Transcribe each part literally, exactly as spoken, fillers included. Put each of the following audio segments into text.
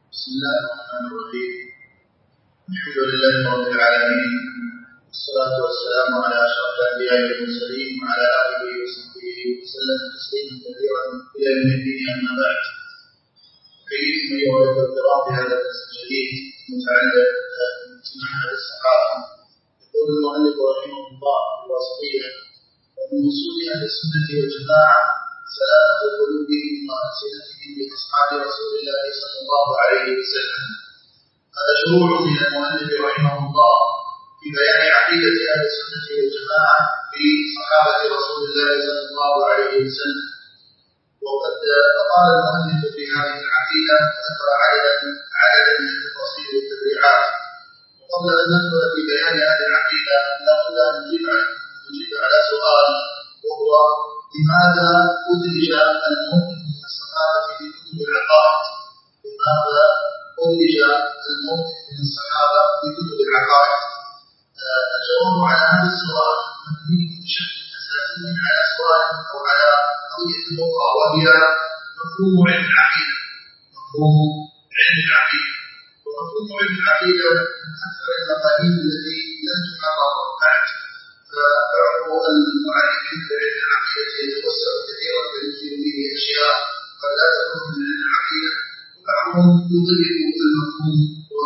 بسم الله الرحمن الرحيم. الحمد لله رب العالمين، والصلاة والسلام على أشرف الأنبياء والمرسلين وعلى آله وصحبه وسلم تسليما كثيرا إلى يوم الدين. أما بعد، أحييكم أيها الأخوة الكرام بهذا الدرس الجديد المتعلق بمنهج الصحابة. يقول المؤلف رحمه الله في الوصية: ومن أصول أهل السنة والجماعة سلامة قلوبهم وألسنتهم بأصحاب رسول الله صلى الله عليه وسلم. هذا شروع من المؤلف رحمه الله في بيان عقيدة أهل السنة والجماعة في صحابة رسول الله صلى الله عليه وسلم. وقد أطال المؤلف في هذه العقيدة وذكر عددا عددا من التفاصيل والتبريعات. وقبل أن ندخل في بيان هذه العقيدة لابد أن نجيب على سؤال، وهو: لماذا أدرج المؤمن من الصحابة في كتب العقائد؟ لماذا أدرج المؤمن من الصحابة في كتب العقائد؟ آه الجواب على هذا السؤال مبني بشكل أساسي على سؤال أو على قضية أخرى، وهي مفهوم علم العقيدة. مفهوم علم العقيدة ومفهوم علم العقيدة من أكثر المفاهيم التي لم تحرر بعد. فبعض المعرفين بعلم العقيدة يتوسع كثيرا فيدخل فيه أشياء قد لا تكون من علم العقيدة، وبعضهم يضيق المفهوم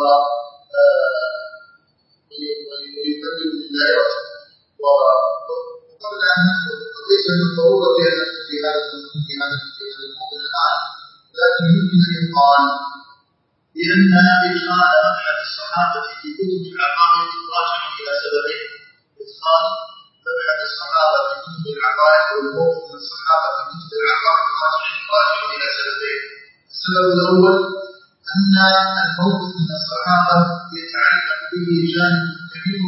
ويقلل من دائرته. وقبل أن ندخل، ليس من الضرورة أن ندخل في هذا المفهوم في هذا الموضوع الآن، لكن يمكن أن يقال بأن إدخال مبحث الصحابة في كتب العقائد راجع إلى سببين: إدخال مبحث الصحابة في كتب العقائد والموقف من الصحابة في كتب العقائد راجع إلى سببين. السبب الأول أن الموقف من الصحابة يتعلق به جانب كبير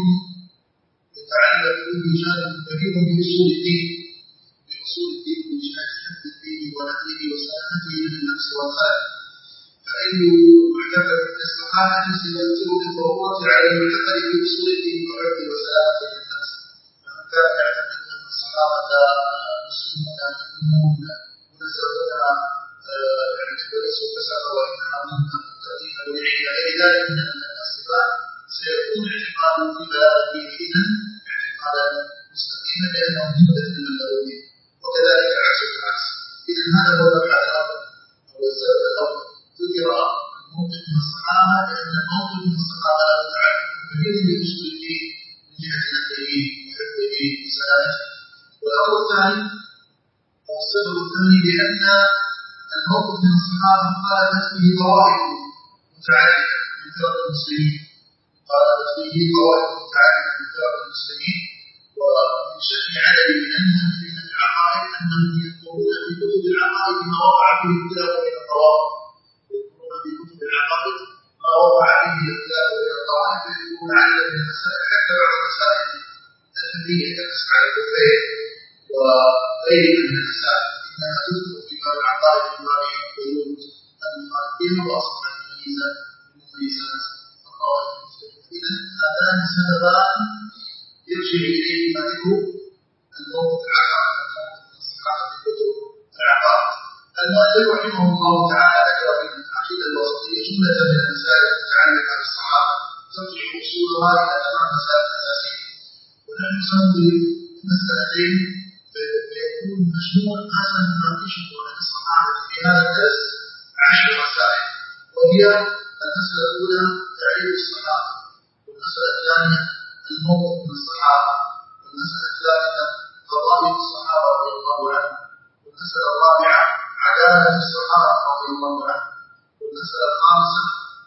يتعلق به جانب كبير بأصول الدين بأصول الدين من جهة حفظ الدين ونقله وسلامته من النفس والخلق. فأي معتقد من الصحابة سيؤثر بالضرورة على المعتقد بأصول الدين وحفظه وسلامته من النفس. فمن كان يعتقد أن الصحابة مسلمون مؤمنون منزهون يعني ليسوا فسق وإنما هم متقين ولعين غير ذلك من الصفات، سيكون اعتقاده في بلاغ الدين إذن اعتقادا مستقيما لأنهم جملة من الأولين، وكذلك العكس بالعكس. إذن هذا هو المبحث الأول أو السبب الأول. ذكر الموقف من الصحابة لأن الموقف من الصحابة لا يتعلق كثير بأصول الدين من جهة نقله وحفظه وسلامته. والأمر الثاني أو السبب الثاني لأن الموقف من الصحابة خالفت فيه طوائف متعددة من فرق المسلمين خالفت فيه طوائف متعددة من فرق المسلمين ومن شأن عدد من المؤلفين في العقائد أنهم يذكرون في كتب العقائد ما وقع فيه اختلاف بين الطوائف يذكرون في كتب العقائد ما وقع فيه اختلاف بين الطوائف ويذكرون عددا من المسائل حتى بعض المسائل الفقهية كمسألة الكفر وغيرها من المسائل إنها تذكر في باب العقائد في باب حدود المخالفين وأصلا المميزة المميزات الطوائف المختلفة. إذن هذان سببان يرجع إليهما ذكر الموقف العقائد الموقف من الصحابة في كتب العقائد. المؤلف رحمه الله تعالى ذكر في العقيدة الوسطية جملة من المسائل المتعلقة بالصحابة ترجع أصولها إلى ثمان مسائل أساسية، ونحن سنضرب مسألتين فيكون مجموع ما سنناقشه عن الصحابة في هذا الدرس عشر مسائل، وهي: المسألة الأولى تعريف الصحابة، والمسألة الثانية الموقف من الصحابة، والمسألة الثالثة فضائل الصحابة رضي الله عنهم، والمسألة الرابعة عدالة الصحابة رضي الله عنهم، والمسألة الخامسة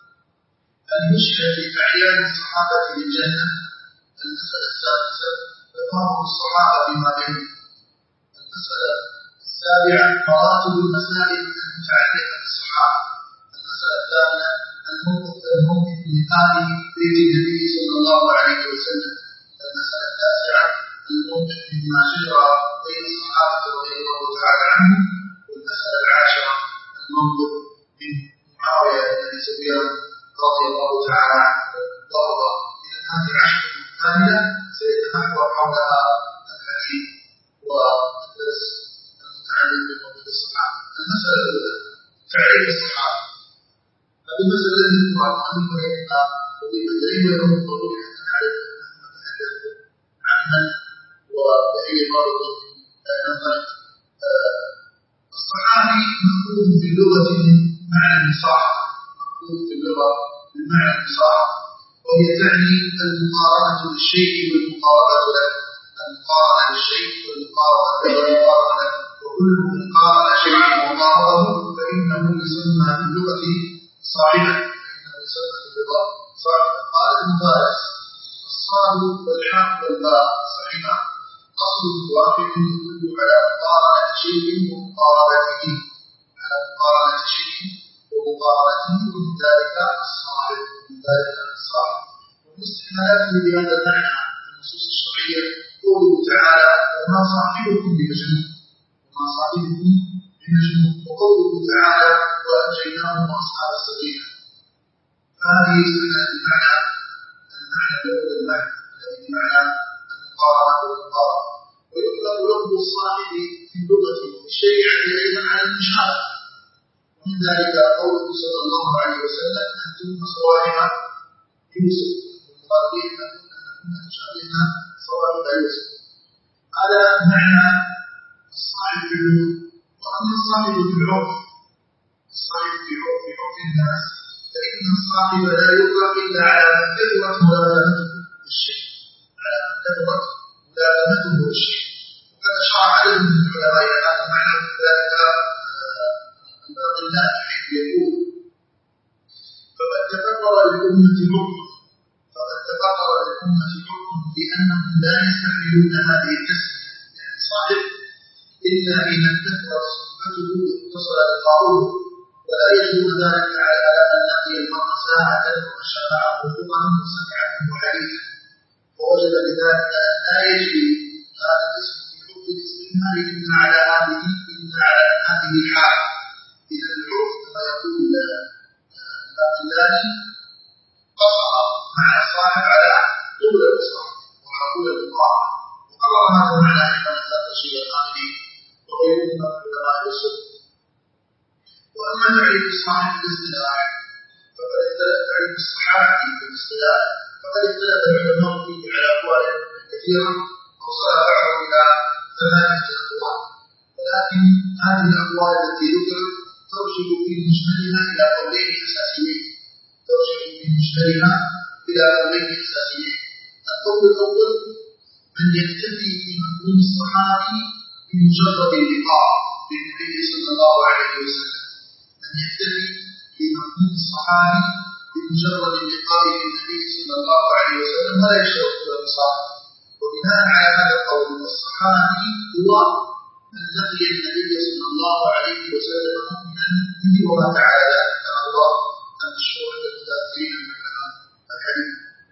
المشكلة في أعيان الصحابة للجنة، المسألة السادسة تفاهم الصحابة فيما بينهم، المسألة السابعة مراتب المسائل المتعلقة بالصحابة، المسألة الثامنة الموقف الموقف النهائي بيت النبي صلى الله عليه وسلم، المسألة التاسعة الموقف مما شجر بين الصحابة رضي الله تعالى عنهم، والمسألة العاشرة الموقف من معاوية بن أبي سفيان رضي الله تعالى عنه وأرضاه. إذن هذه العشرة الكاملة سيتمحور حولها الحديث والدرس المتعلق بموضوع الصحابة. المسألة الأولى تعريف الصحابة. المسألة التي تقع عن طريقها وضيف إليه ويكون الضروري أن نعرف أنه نتحدث عن من وبأي غرض ننطلق. الصحابي مأخوذ في اللغة من معنى المصاحبة، مأخوذ في اللغة من معنى المصاحبة، وهي تعني المقارنة للشيء والمقاربة له، المقارنة للشيء والمقاربة له، وكل من قارن شيئا وقاربه فإنه يسمى في اللغة صاحبا، فإنه يسمى في اللغة صاحبا. قال المدارس: الصاد والحاء والباء صحيحة أصل واحد يدل على مقارنة شيء ومقاربته، على مقارنة شيء ومقاربته، ومن ذلك الصاحب، من ذلك الصاحب. ومن استعمالاته بهذا المعنى في النصوص الشرعية قوله تعالى: وما صاحبكم بمجنون، وما صاحبكم بمجنون، وقوله تعالى: وأنجيناه وأصحاب السفينة. فهذه استعمالات بمعنى المعنى الأول المعنى الذي بمعنى المقارنة والمقارنة. ويطلق لفظ الصاحب في اللغة والشريعة أيضا على المشابهة، ومن ذلك قوله صلى الله عليه وسلم: أنتم صواحب يوسف، والمقابلين أن كنا تشابهنا صواحب يوسف. هذا معنى الصاحب في اللغة. وأما الصاحب في العرف، الصاحب في عرف في عرف الناس، فإن الصاحب لا يطلق إلا على من كثرت ملازمته للشيء، على من كثرت ملازمته للشيء. وقد أشار عدد من العلماء إلى هذا المعنى، من ذلك الباقلاني حيث يقول: فقد تفكر للأمة عرف فقد تفكر للأمة عرف بأنهم لا يستعملون هذه التسمية، يعني صاحب، إلا حين كثرت صحبته واتصل لقاؤه، ولا يجوز ذلك على من لقي المرء ساعة ومشى معه خطا وسمع منه حديثا، ووجد بذلك أن لا يجري هذا الاسم في حكم الاستعمال إلا على هذه إلا على هذه الحالة. إذا العرف كما يقول الباقلاني قصر مع الصاحب على طول الصاحب وعلى طول الإقامة، وقرر هذا المعنى أيضا ذات الشيء الآخرين وغيره من علماء السنة. وأما تعريف الصاحب بالاصطلاح فقد اختلف تعريف الصحابي بالاصطلاح فقد اختلف العلماء فيه على أقوال كثيرة، وصل بعضهم إلى ثمانية أقوال، ولكن هذه الأقوال التي ذكرت ترجع في مجملها إلى قولين أساسيين، ترجع في مجملها إلى قولين أساسيين. القول الأول: من يكتفي بمفهوم الصحابي بمجرد اللقاء بالنبي صلى الله عليه وسلم، من يكتفي بمفهوم الصحابي بمجرد اللقاء بالنبي صلى الله عليه وسلم ولا يشترط له صاحب. وبناء على هذا القول الصحابي هو من لقي النبي صلى الله عليه وسلم مؤمنا به ومات على ذلك، كما هو المشهور عند المتأخرين من علماء الحديث.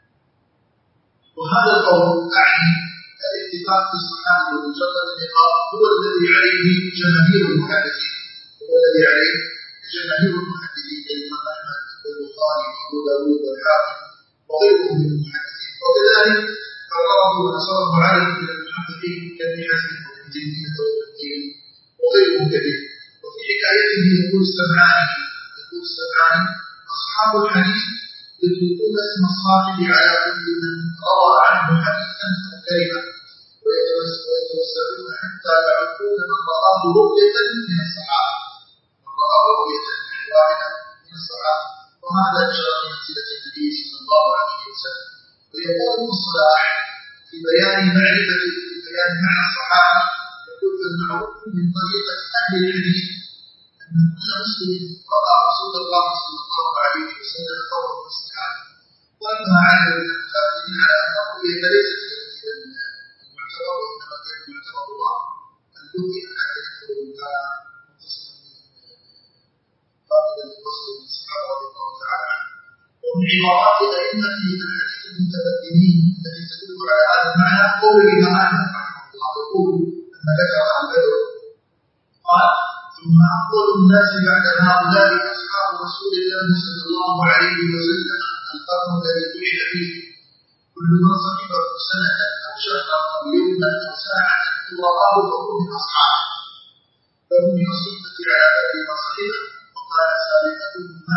وهذا القول أعني الاتفاق في الصحابة بمجرد اللقاء هو الذي عليه جماهير المحدثين، هو الذي عليه جماهير المحدثين كالإمام أحمد والبخاري وأبو داود والحاكم وغيرهم من المحدثين. وكذلك قرره ونصره عليه من المحدثين كابن حزم وابن تيمية وابن القيم وغيرهم كثير. وفي حكايته يقول السمعاني يقول السمعاني: أصحاب الحديث يطلقون اسم الصاحب على كل من روى عنه حديثا أو كلمة، ويتوسعون حتى يعرفون من رآه رؤية من الصحابة، من رآه رؤية من واحدة من الصحابة، وهذا إشارة منزلة النبي صلى الله عليه وسلم. ويقول ابن الصلاح في بيان معرفة في بيان معنى الصحابة، يقول: فالمعروف من طريقة أهل الحديث أن كل مسلم رأى رسول الله صلى الله عليه وسلم فهو من الصحابة. وأما عادة المتأخرين على أن الرؤية ليست هي المعتبر، وإنما كان المعتبر الله الذي حتى يدخل كان متصلا قابلا للوصل من الصحابة رضي الله تعالى عنهم. ومن عبارات أئمة الحديث المتقدمين التي تدل على هذا المعنى قول الإمام أحمد رحمه الله، يقول لما ذكر عن بدر قال: ثم أفضل الناس بعد هؤلاء أصحاب رسول الله صلى الله عليه وسلم القرن الذي بعث فيه، كل من صحبه سنة أو شهرا أو يوما أو ساعة أو رآه فهو من أصحابه، فهم من الصحبة على قدر ما صحبه. وقال: سابقتهم ما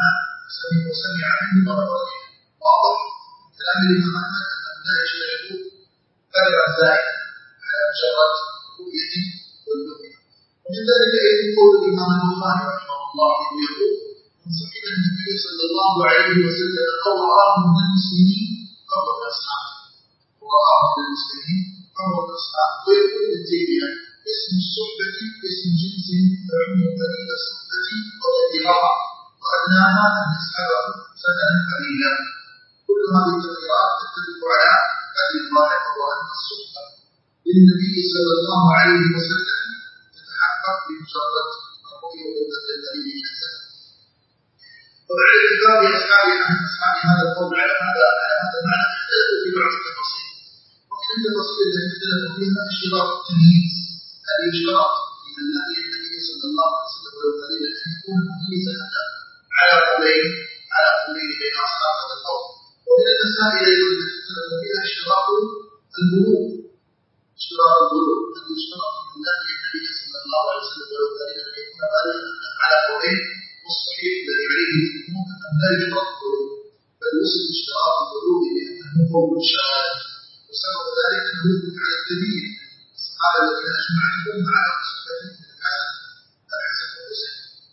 وسمع منه مرة واضح كلام الإمام أحمد أنه لا يشترط أجرا زائدا على مجرد رؤيته واللقيا. ومن ذلك أيضا قول الإمام البخاري رحمه الله يقول: من صحب النبي صلى الله عليه وسلم أو رآه من المسلمين فهو من أصحابه، ورآه من المسلمين فهو من أصحابه. ويقول ابن تيمية: اسم الصحبة اسم جنس يعم قليل الصحبة وكثيرها وأدناها أن يسحبه سنة قليلا. كل هذه التغييرات تتفق على هذه الظاهرة، وأن الصحبة للنبي صلى الله عليه وسلم تتحقق بمجرد الرؤية والبدء القليل من الزمن. وبعد اتفاق أصحاب عن أصحاب هذا القول على هذا على هذا المعنى اختلفوا في بعض التفاصيل. ومن التفاصيل التي اختلفوا فيها اشتراط التمييز الذي يشترط في من لقي النبي صلى الله عليه وسلم ولو قليلا أن يكون مميزا على قولين على قولين بين أصحاب هذا القول. ومن المسائل التي اختلفوا فيها اشتراط البلوغ، اشتراط البلوغ الذي يشترط في من لقي النبي صلى الله عليه وسلم ولو قليلا أن يكون بالغا على قولين. والصحيح الذي عليه الجمهور أنه لا يشترط البلوغ، بل وصف اشتراط البلوغ بأنه قول الشهادة، وسبب ذلك أنه يدل على الدليل الصحابة الذين أجمعتهم على صحبة الحسن الحسن والحسين.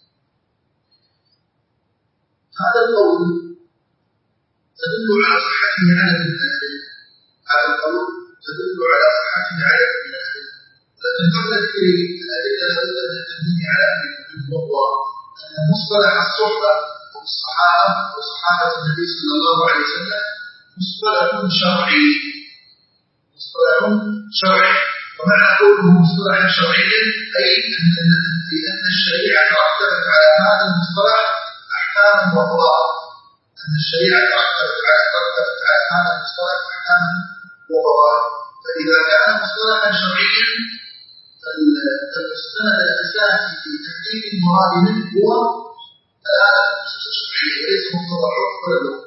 هذا القول تدل على صحته عدد من الأدلة، هذا القول تدل على صحته عدد من الأدلة. لكن قبل ذكر الأدلة لابد من التنبيه على أمر مهم، وهو أن مصطلح الصحبة والصحابة وصحابة النبي صلى الله عليه وسلم مصطلح شرعي، مصطلح شرعي. ومعنى قوله مصطلحا شرعيا أي أن الشريعة رتبت على هذا المصطلح أحكاما وقضاء، أن الشريعة رتبت على رتبت على هذا المصطلح أحكاما وقضاء. فإذا كان مصطلحا شرعيا فالمستند الأساسي في تحديد المراد منه هو ثلاثة نصوص الشرعية وليس مقتضى العرف ولا اللغة.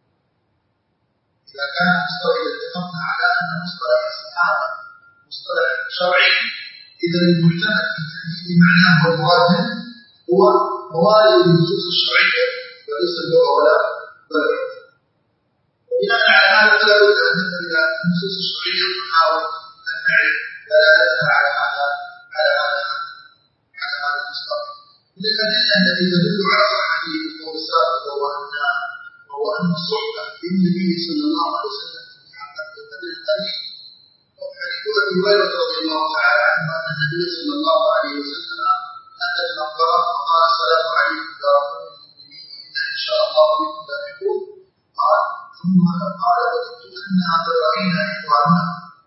إذا كان مصطلح اتفقنا على أن مصطلح الصحابة مصطلح شرعي، إذا المعتمد في تحديد معناه والمراد منه هو موارد النصوص الشرعية وليس اللغة ولا العرف. وبناء على هذا فلا بد أن ننظر إلى النصوص الشرعية ونحاول أن نعرف دلالتها على هذا على هذا على هذا المصطلح. من الأدلة التي تدل على صحة القول السابق وهو أن وهو أن الصحبة للنبي صلى الله عليه وسلم تتحقق بالقدر القليل حديث أبي هريرة رضي الله تعالى عنه أن النبي صلى الله عليه وسلم أتى المقبرة فقال: السلام عليكم يا رسول المؤمنين وإنا إن شاء الله بكم لاحقون. قال ثم قال: وجدت أنها قد رأينا إخواننا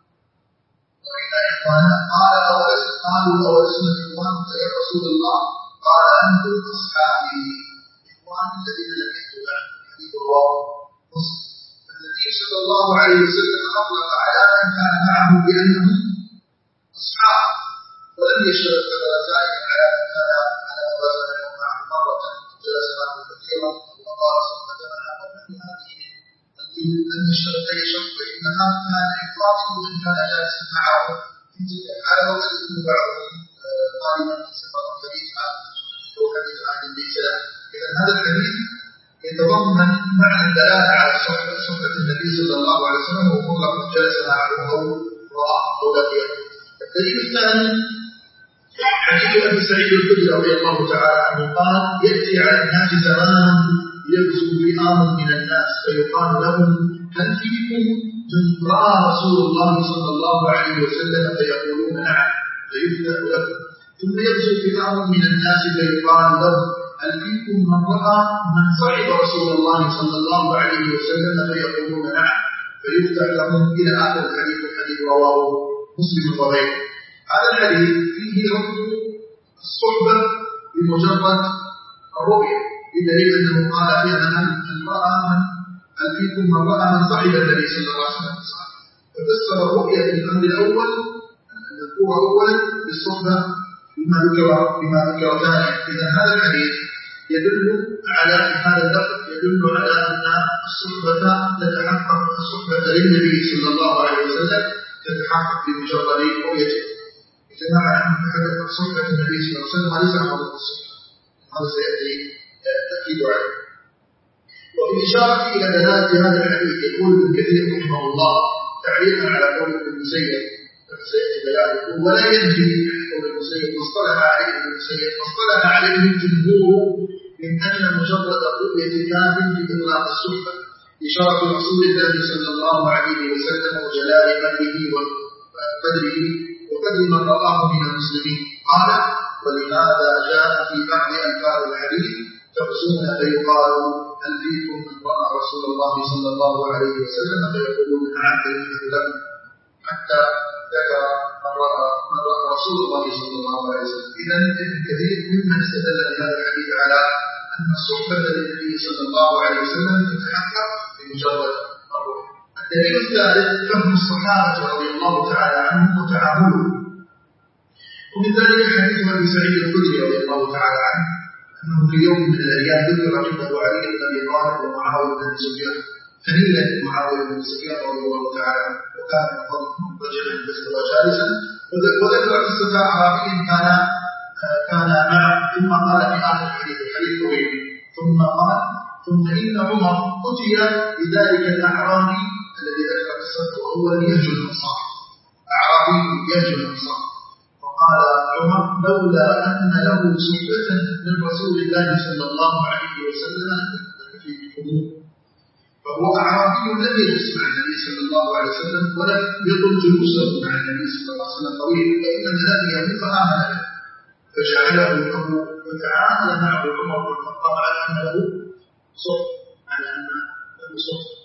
رأينا إخواننا. قال: قالوا: أولسنا إخوانك يا رسول الله؟ قال: أنتم أصحابي إخواني الذين لقيت لهم. حديث رواه مسلم. النبي صلى الله عليه وسلم أطلق على من كان معه بأنهم أصحاب، ولم يشترط ذلك على من كان على وزنه معه مرة جلس معه كثيرا وقال صحبة معه قبل هذه أن الشرطي شرط، فإنما كان يخاطب من كان جالسا معه في تلك الحالة، وقد يكون بعضهم طالبا في سفر حديث عن أو حديث عن النساء. إذا هذا الحديث يتضمن معنى الدلالة على صحبة صحبة النبي صلى الله عليه وسلم ومطلق جلس معه أو رآه أو لقيه. الدليل الثاني حديث أبي سعيد الخدري رضي الله تعالى عنه قال: يأتي على الناس زمان يغزو فئام من الناس فيقال لهم: هل فيكم من رأى رسول الله صلى الله عليه وسلم؟ فيقولون: نعم، فيفتح لهم. ثم يغزو فئام من الناس فيقال لهم: هل فيكم من رأى من صحب رسول الله صلى الله عليه وسلم؟ فيقولون: نعم، فيفتح لهم إلى آخر الحديث. الحديث رواه مسلم وغيره. هذا الحديث فيه حكم الصحبة بمجرد الرؤية، بدليل أنه قال فيها: هل رأى من هل فيكم من رأى من صحب النبي صلى الله عليه وسلم؟ ففسر الرؤية في الأمر الأول المذكور أولا بالصحبة بما ذكر بما ذكر ثانيا. إذا هذا الحديث يدل على هذا اللفظ يدل على أن الصحبة تتحقق الصحبة للنبي صلى الله عليه وسلم تتحقق بمجرد رؤيته. إذا معنى أن تحقق صحبة النبي صلى الله عليه وسلم وليس عن الصحبة، هذا سيأتي تأكيد عليه. وفي إشارة إلى دلالة هذا الحديث يقول ابن كثير رحمه الله تعليقا على قول ابن المسيب كما سيأتي بيانه: ولا ينفي قول المسيب واصطلح عليه ابن المسيب واصطلح عليه الجمهور من أن مجرد رؤية كاف في إطلاق الصحبة إشارة رسول الله صلى الله عليه وسلم وجلال قدره وقدره وقدر من رآه من المسلمين. قال: ولهذا جاء في بعض ألفاظ الحديث: تقسمون فيقال هل فيكم من رأى رسول الله صلى الله عليه وسلم فيقولون نعم فإنه لكم، حتى ذكر من رأى من رأى رسول الله صلى الله عليه وسلم. إذا ابن كثير ممن استدل بهذا الحديث على أن الصحبة للنبي صلى الله عليه وسلم تتحقق بمجرد الرؤية. الدليل الثالث فهم الصحابة رضي الله تعالى عنهم وتعاملهم، ومن ذلك حديث أبي سعيد الخدري رضي الله تعالى عنه أنه في يوم من الأيام ذكر عنده علي بن أبي طالب ومعاوية بن سفيان، فنيلا معاوية بن سفيان رضي الله تعالى عنه، وكان رجلا فاستوى جالسا، وذكر قصة أعرابي كان كان معه، ثم قال في آخر الحديث الحديث طويل، ثم قال: ثم إن عمر أتي بذلك الأعرابي الذي ذكر قصته وهو يهجو الأنصار، أعرابي يهجو الأنصار، فقال عمر: لولا أن له صحبة من رسول الله صلى الله عليه وسلم في الحموم. فهو أعرابي لم يجلس مع النبي صلى الله عليه وسلم ولم يطل جلوسه مع النبي صلى الله عليه وسلم طويل، وإنما لقيه فآمن له، فجعله له وتعامل معه عمر بن الخطاب على أن له صحبة، على أن له صحبة.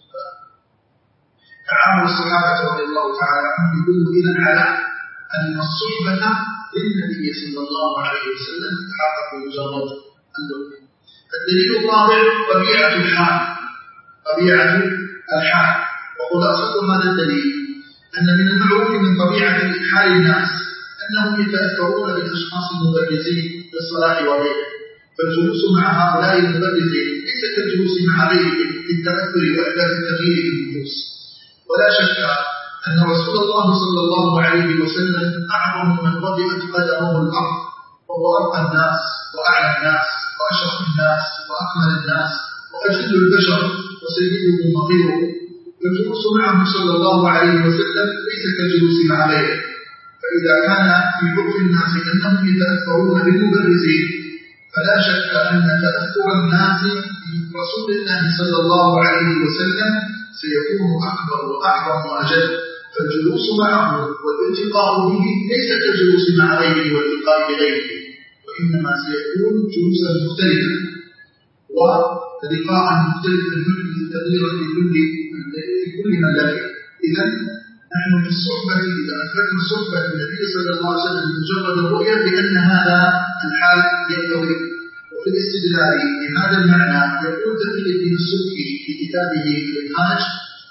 تعامل الصحابة رضي الله تعالى عنهم يدل إذن على أن الصحبة للنبي صلى الله عليه وسلم تتحقق بمجرد الرؤية. الدليل الرابع طبيعة الحال، طبيعة الحال وخلاصة هذا الدليل أن من المعروف من طبيعة حال الناس أنهم يتأثرون بالأشخاص المبرزين للصلاح وغيره، فالجلوس مع هؤلاء المبرزين ليس كالجلوس مع غيرهم للتأثر وإحداث التغيير في النفوس. ولا شك أن رسول الله صلى الله عليه وسلم أعظم من وضعت قدمه الأرض، وهو أرقى الناس وأعلى الناس وأشرف الناس وأكمل الناس وأجل البشر وسيدهم وغيره، فالجلوس معه صلى الله عليه وسلم ليس كالجلوس مع غيره. فإذا كان في عرف الناس أنهم يتأثرون بالمبرزين، فلا شك أن تأثر الناس برسول الله صلى الله عليه وسلم سيكون أكبر وأعظم وأجل. فالجلوس معه والالتقاء به ليس كالجلوس مع غيره والالتقاء بغيره، وإنما سيكون جلوسا مختلفا ولقاء مختلفا يحدث تغييرا في كل في كل من لقي. إذا نحن في الصحبة إذا أثبتنا الصحبة بالنبي صلى الله عليه وسلم بمجرد الرؤية بأن هذا الحال ينتهي. وفي الاستدلال بهذا المعنى يقول تقي الدين السبكي في كتابه المنهاج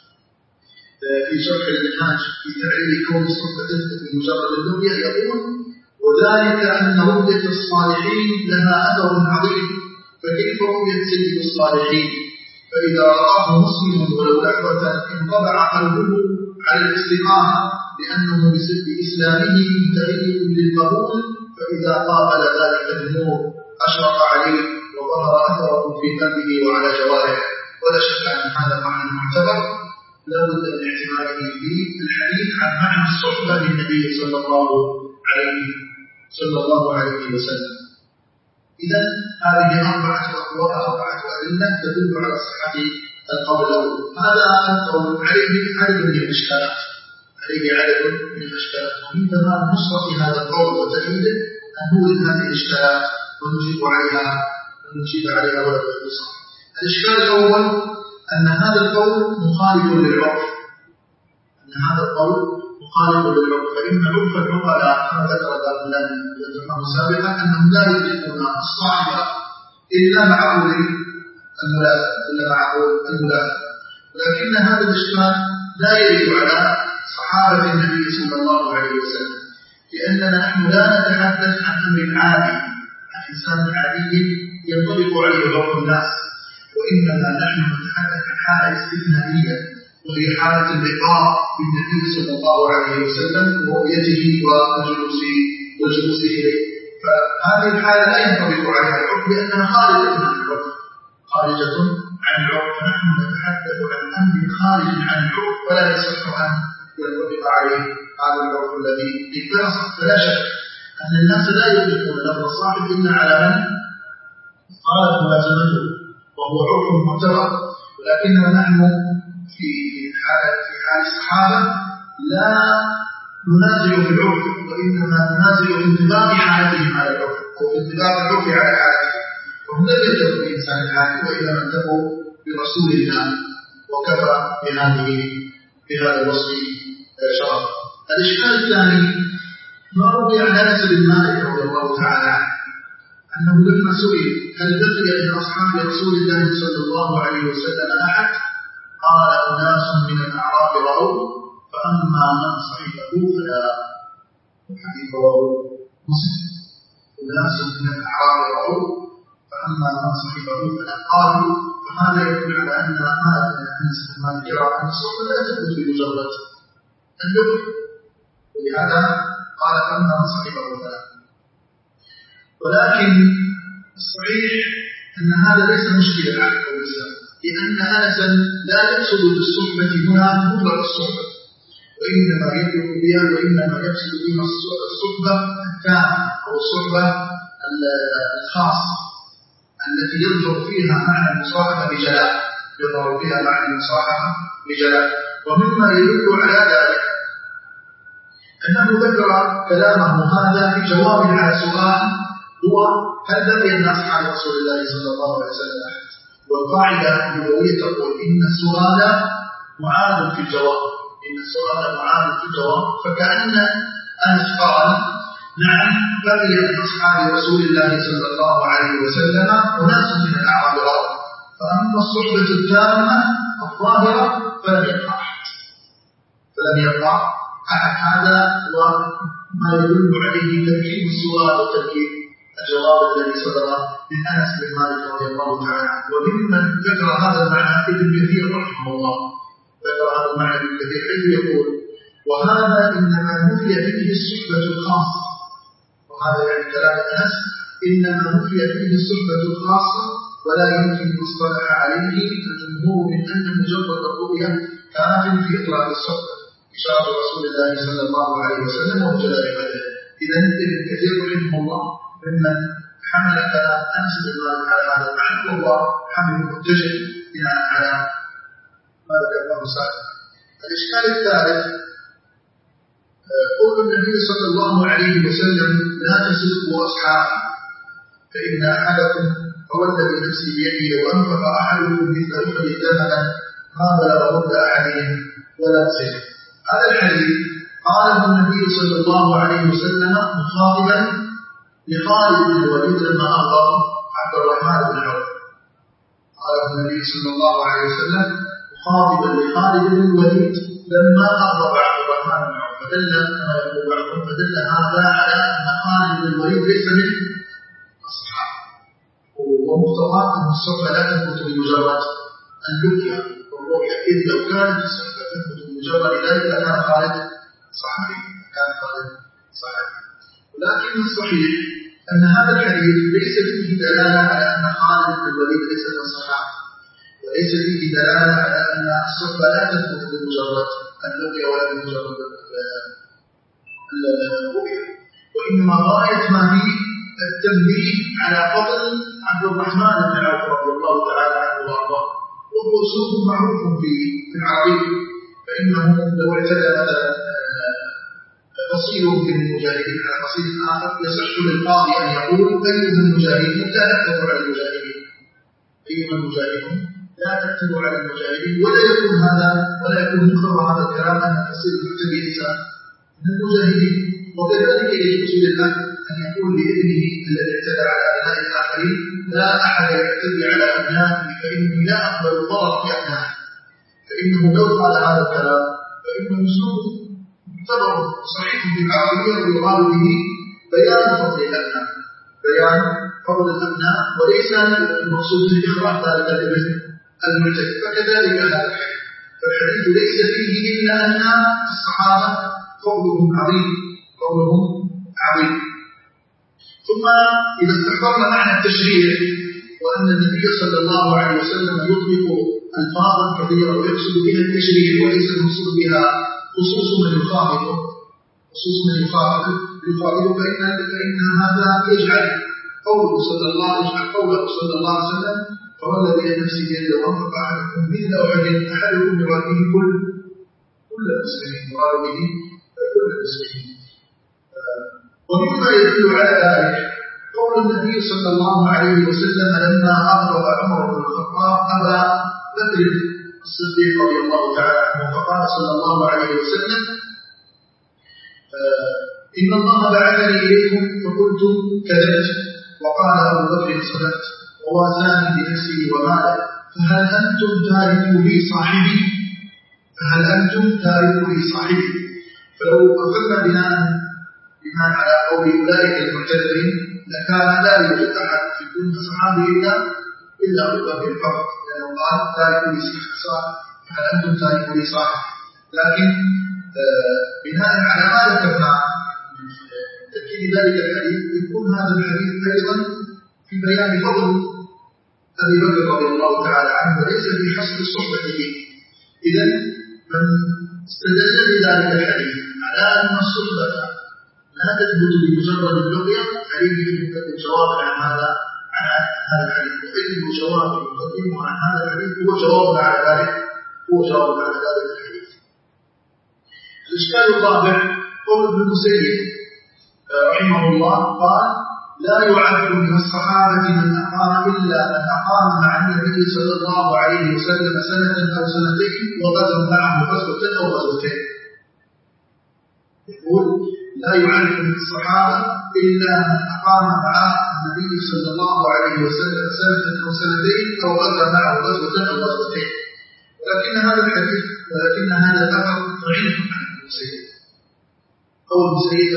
في شرح المنهاج في تعريف كون الصحبة تثبت بمجرد الرؤية، يقول: وذلك أن رؤية الصالحين لها أثر عظيم، فكيف رؤية سيد الصالحين؟ فإذا رآه مسلم ولو لحظة انطبع قلبه على الاستقامة لأنه بسبب إسلامه متهيئ للقبول، فإذا قابل ذلك النور أشرق عليه وظهر أثره في قلبه وعلى جوارحه. ولا شك أن هذا المعنى المعتبر لا بد من اعتباره في الحديث عن معنى الصحبة للنبي صلى الله عليه صلى الله عليه وسلم. إذا هذه أربعة أقوال أربعة أدلة تدل على صحة القول الأول. هذا القول عليه عدد من الإشكالات عليه عدد من الإشكالات ومن تمام نصرة هذا القول وتأييده أن نورد هذه الإشكالات ونجيب عليها ونجيب عليها ولا تخلصها. الإشكال الأول أن هذا القول مخالف للعرف، أن هذا القول مخالف للعرف، فإن عرف العقلاء كما ذكر دار الله سابقا أنهم لا يدركون الصاحب إلا مع قول الملازم إلا مع قول الملازم. ولكن هذا الإشكال لا يرد على صحابة النبي صلى الله عليه وسلم، لأننا نحن لا نتحدث عن أمر عادي، عن إنسان عادي ينطبق عليه عرف الناس، وإنما نحن نتحدث عن حالة استثنائية وهي حالة اللقاء بالنبي صلى الله عليه وسلم ورؤيته وجلوسه وجلوسه إليه. فهذه الحالة لا ينطبق عليها العرف لأنها خارجة عن العرف، خارجة عن العرف، فنحن نتحدث عن أمر خارج عن العرف ولا يصح أن ينطبق عليه هذا العرف الذي انترس. فلا شك أن الناس لا يطلقون لفظ الصاحب إلا على من قالت ملازمته وهو عرف معتبر، ولكننا نحن في حال في حال الصحابة لا ننازع في العرف، وإنما ننازع في انطباق حالتهم على العرف أو في انطباق العرف على حالتهم. وهم لم يتقوا بإنسان الحاكم، وإنما اتقوا برسول الله، وكفى بهذه بهذا الوصف شرف. الإشكال الثاني ما روي عن أنس بن مالك رضي الله تعالى عنه أنه لما سئل هل بقي من أصحاب رسول الله صلى الله عليه وسلم أحد؟ قال أناس من الأعراب رأوا فأما من صحبه فلا. الحديث رواه مسلم. أناس من الأعراب رأوا فأما من صحبه فلا. قالوا فهذا يدل على أن هذا أنس بن مالك يرى أن الصحبة لا تثبت بمجرد اللغة، ولهذا قال فأما من صحبه فلا. ولكن الصحيح أن هذا ليس مشكلة على القول السابق، لأن أنسا لا يقصد بالصحبة هنا مطلق الصحبة، وإنما يدعو بها وإنما يقصد بها الصحبة التامة أو الصحبة الخاصة التي يظهر فيها معنى المصاحبة بجلاء، يظهر فيها معنى المصاحبة بجلاء. ومما يدل على ذلك أنه ذكر كلامه هذا في جواب على سؤال هو هل بقي من أصحاب رسول الله صلى الله عليه وسلم أحد؟ والقاعدة النبوية تقول إن السؤال معاد في الجواب، إن السؤال معاد في الجواب. فكأن أنس قال نعم بقي من أصحاب رسول الله صلى الله عليه وسلم وناس من الأعراب رأوا، فأما الصحبة التامة الظاهرة فلم يقع أحد فلم يقع أحد. هذا هو ما يدل عليه تركيب السؤال وتركيب الجواب الذي صدر من أنس بن مالك رضي الله تعالى عنه. وممن ذكر هذا المعنى ابن كثير رحمه الله، ذكر هذا المعنى ابن كثير حيث يقول وهذا إنما نفي فيه الصحبة الخاصة، وهذا يعني كلام أنس إنما نفي فيه الصحبة الخاصة ولا يمكن مصطلح عليه الجمهور من أن مجرد الرؤية كاف في إطلاق الصحبة إشارة رسول الله صلى الله عليه وسلم وجلال قدره. إذا ابن كثير رحمه الله ممن حمل كلام أنس بن مالك على هذا المعنى، وهو حمل متجه بناء على ما ذكرناه سابقا. الإشكال الثالث قول النبي صلى الله عليه وسلم لا تسبوا أصحابي فإن أحدكم هو الذي نفسي بيده لو أنفق أحدكم مثل أحد ذهبا ما بلغ مد أحدهم ولا سجن. هذا الحديث قاله النبي صلى الله عليه وسلم مخاطبا لخالد بن الوليد لما أغضب عبد الرحمن بن عوف. قاله النبي صلى الله عليه وسلم مخاطبا لخالد بن الوليد لما أغضب عبد الرحمن بن عوف، فدل كما يقول بعضهم فدل هذا على أن خالد بن الوليد ليس من الصحابة، ومقتضاه أن الصحبة لا تثبت بمجرد اللقيا والرؤيا، إذ لو كانت الصحبة تثبت بمجرد ذلك لكان خالد صحابي كان خالد صحابي. ولكن الصحيح أن هذا الحديث ليس فيه دلالة على أن خالد بن الوليد ليس من الصحابة، وليس فيه دلالة على أن الصحبة لا تثبت بمجرد اللقيا ولا بمجرد الرؤيا، وإنما غاية ما فيه التنبيه على فضل عبد الرحمن بن عوف رضي الله تعالى عنه وارضاه، وهو أسلوب معروف في العربية، فإنه لو اعتدى مثلا فصيله من المجاهدين على فصيل آخر يصح للقاضي أن يقول أيها المجاهدين لا تكتبوا على المجاهدين، أيها المجاهدين لا تكتبوا على المجاهدين، ولا يكون هذا ولا يكون مقرر هذا الكلام أن فصيل المعتدي ليس من المجاهدين. وكذلك يجوز للأب أن يقول لابنه الذي اعتدى على أبناء الآخرين لا أحد يعتدي على أبنائه فإني لا أقبل الضرر في أبنائه، فإنه لو قال هذا الكلام فإنه أسلوب معتبر صحيح في العربية ويقال به بيان فضل الأبناء، بيان فضل الأبناء وليس المقصود من إخراج ذلك الابن المعتدي. فكذلك هذا الحديث، فالحديث ليس فيه إلا أن الصحابة فضلهم عظيم فضلهم عظيم. ثم إذا استحضرنا معنى التشريع وأن النبي صلى الله عليه وسلم يطلق ألفاظا كثيرة ويقصد بها التشريع وليس المقصود بها خصوص من يخاطبه خصوص من يخاطبه يخاطبه فإن فإن هذا يجعل قوله صلى الله يجعل قوله صلى الله عليه وسلم فوالذي نفسي بيده وأنفق أحدكم مثل أحد أحدكم يراد به كل كل المسلمين يراد به كل المسلمين. ومما يدل على ذلك قول النبي صلى الله عليه وسلم لما أغضب عمر بن الخطاب أبا بكر الصديق رضي الله تعالى عنه فقال صلى الله عليه وسلم إن الله بعثني إليكم فقلت كذبت وقال أبو بكر صدقت وواساني بنفسه وماله فهل أنتم تاركوا لي صاحبي فهل أنتم تاركوا لي صاحبي. فلو أخذنا بناء بناء على قول أولئك المعتذرين لكان لا يوجد أحد في الدنيا صحابي إلا إلا أبو بكر فقط لأنه قال تاركوا لي صاحبي فهل أنتم تاركوا لي صاحبي. لكن آه بناء على ما ذكرنا من تأكيد ذلك الحديث يكون هذا الحديث أيضا في بيان فضل أبي بكر رضي الله تعالى عنه وليس في حصر صحبته. إذا من استدل بذلك الحديث على أن الصحبة لا تثبت بمجرد اللقيا عليه أن يكون جواب عن هذا عن هذا الحديث وأي جواب يقدمه عن هذا الحديث هو جواب على ذلك هو جواب على ذلك الحديث. الإشكال الرابع قول ابن المسيب رحمه الله قال لا يعد من الصحابة من أقام إلا من أقام مع النبي صلى الله عليه وسلم سنة أو سنتين وغزوا معه غزوة أو غزوتين. يقول لا يعد من الصحابة إلا من أقام مع النبي صلى الله عليه وسلم سنة أو سنتين أو غزا معه غزوة أو غزوتين. ولكن هذا الحديث ولكن هذا الأثر ضعيف عن المسيب أو المسيب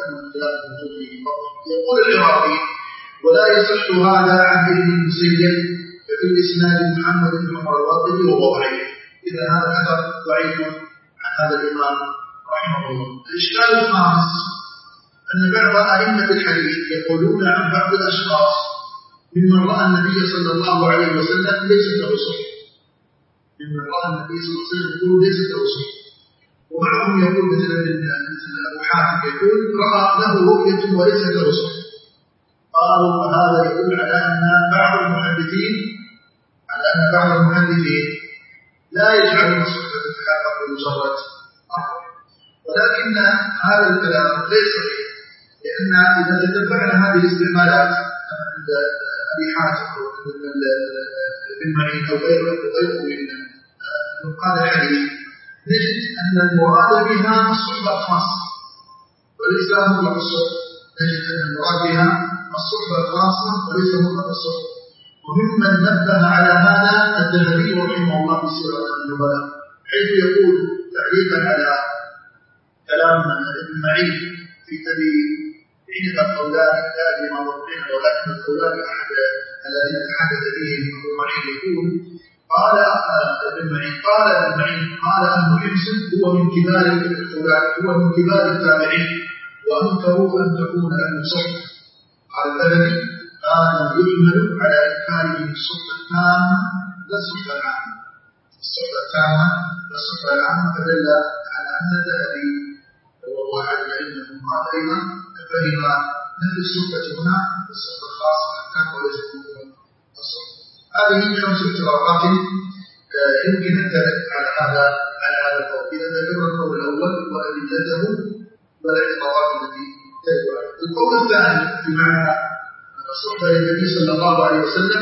يقول العراقي ولا يصح هذا عن ابن المسيب ففي الإسناد محمد بن عمر الواقدي وهو ضعيف. إذا هذا الأثر ضعيف عن هذا الإمام رحمه الله. الإشكال الخامس أن بعض أئمة الحديث يقولون عن بعض الأشخاص ممن رأى النبي صلى الله عليه وسلم ليست له صحبة ممن رأى النبي صلى الله عليه وسلم يقول ليست له صحبة. وبعضهم يقول مثل مثل أبو حاتم يقول رأى له رؤية وليس له صحبة. قالوا فهذا يدل على أن بعض المحدثين على أن بعض المحدثين لا يجعلون الصحبة تتحقق بمجرد أمر. ولكن هذا الكلام غير صحيح لأن إذا تتبعنا هذه الاستعمالات عند أبي حاتم أو ابن معين أو غيره من نقاد الحديث نجد أن المراد بها الصحبة الخاصة وليس مطلق الصحبة. نجد أن المراد بها الصحبة الخاصة وليس مطلق الصحبة. وممن نبه على هذا الذهبي رحمه الله في سيرة النبلاء حيث يقول تعليقا على كلام ابن معين في أبي عنب الخولاني الذي ما ضبطين ولكن الخولاني أحد الذين تحدث فيهم أبو معين يقول قال ابن معين قال ابن معين قال أهل حمص هو من كبار الخولاني هو من كبار التابعين وأنكروا أن تكون له صحبة. قال الذهبي هذا يحمل على إنكاره الصحبة التامة لا الصحبة العامة الصحبة التامة لا الصحبة العامة فدل على أن الذهبي وهو أحد العلم قال أيضا فهم نفي الصحبة هنا الصحبة الخاصة كان وليس مطلق الصحبة. هذه خمس اعتراضات يمكن أن ترد على هذا على هذا القول. إذا ذكرنا القول الأول وأدلته والاعتراضات التي ترد عليه. القول الثاني في معنى الصحبة للنبي صلى الله عليه وسلم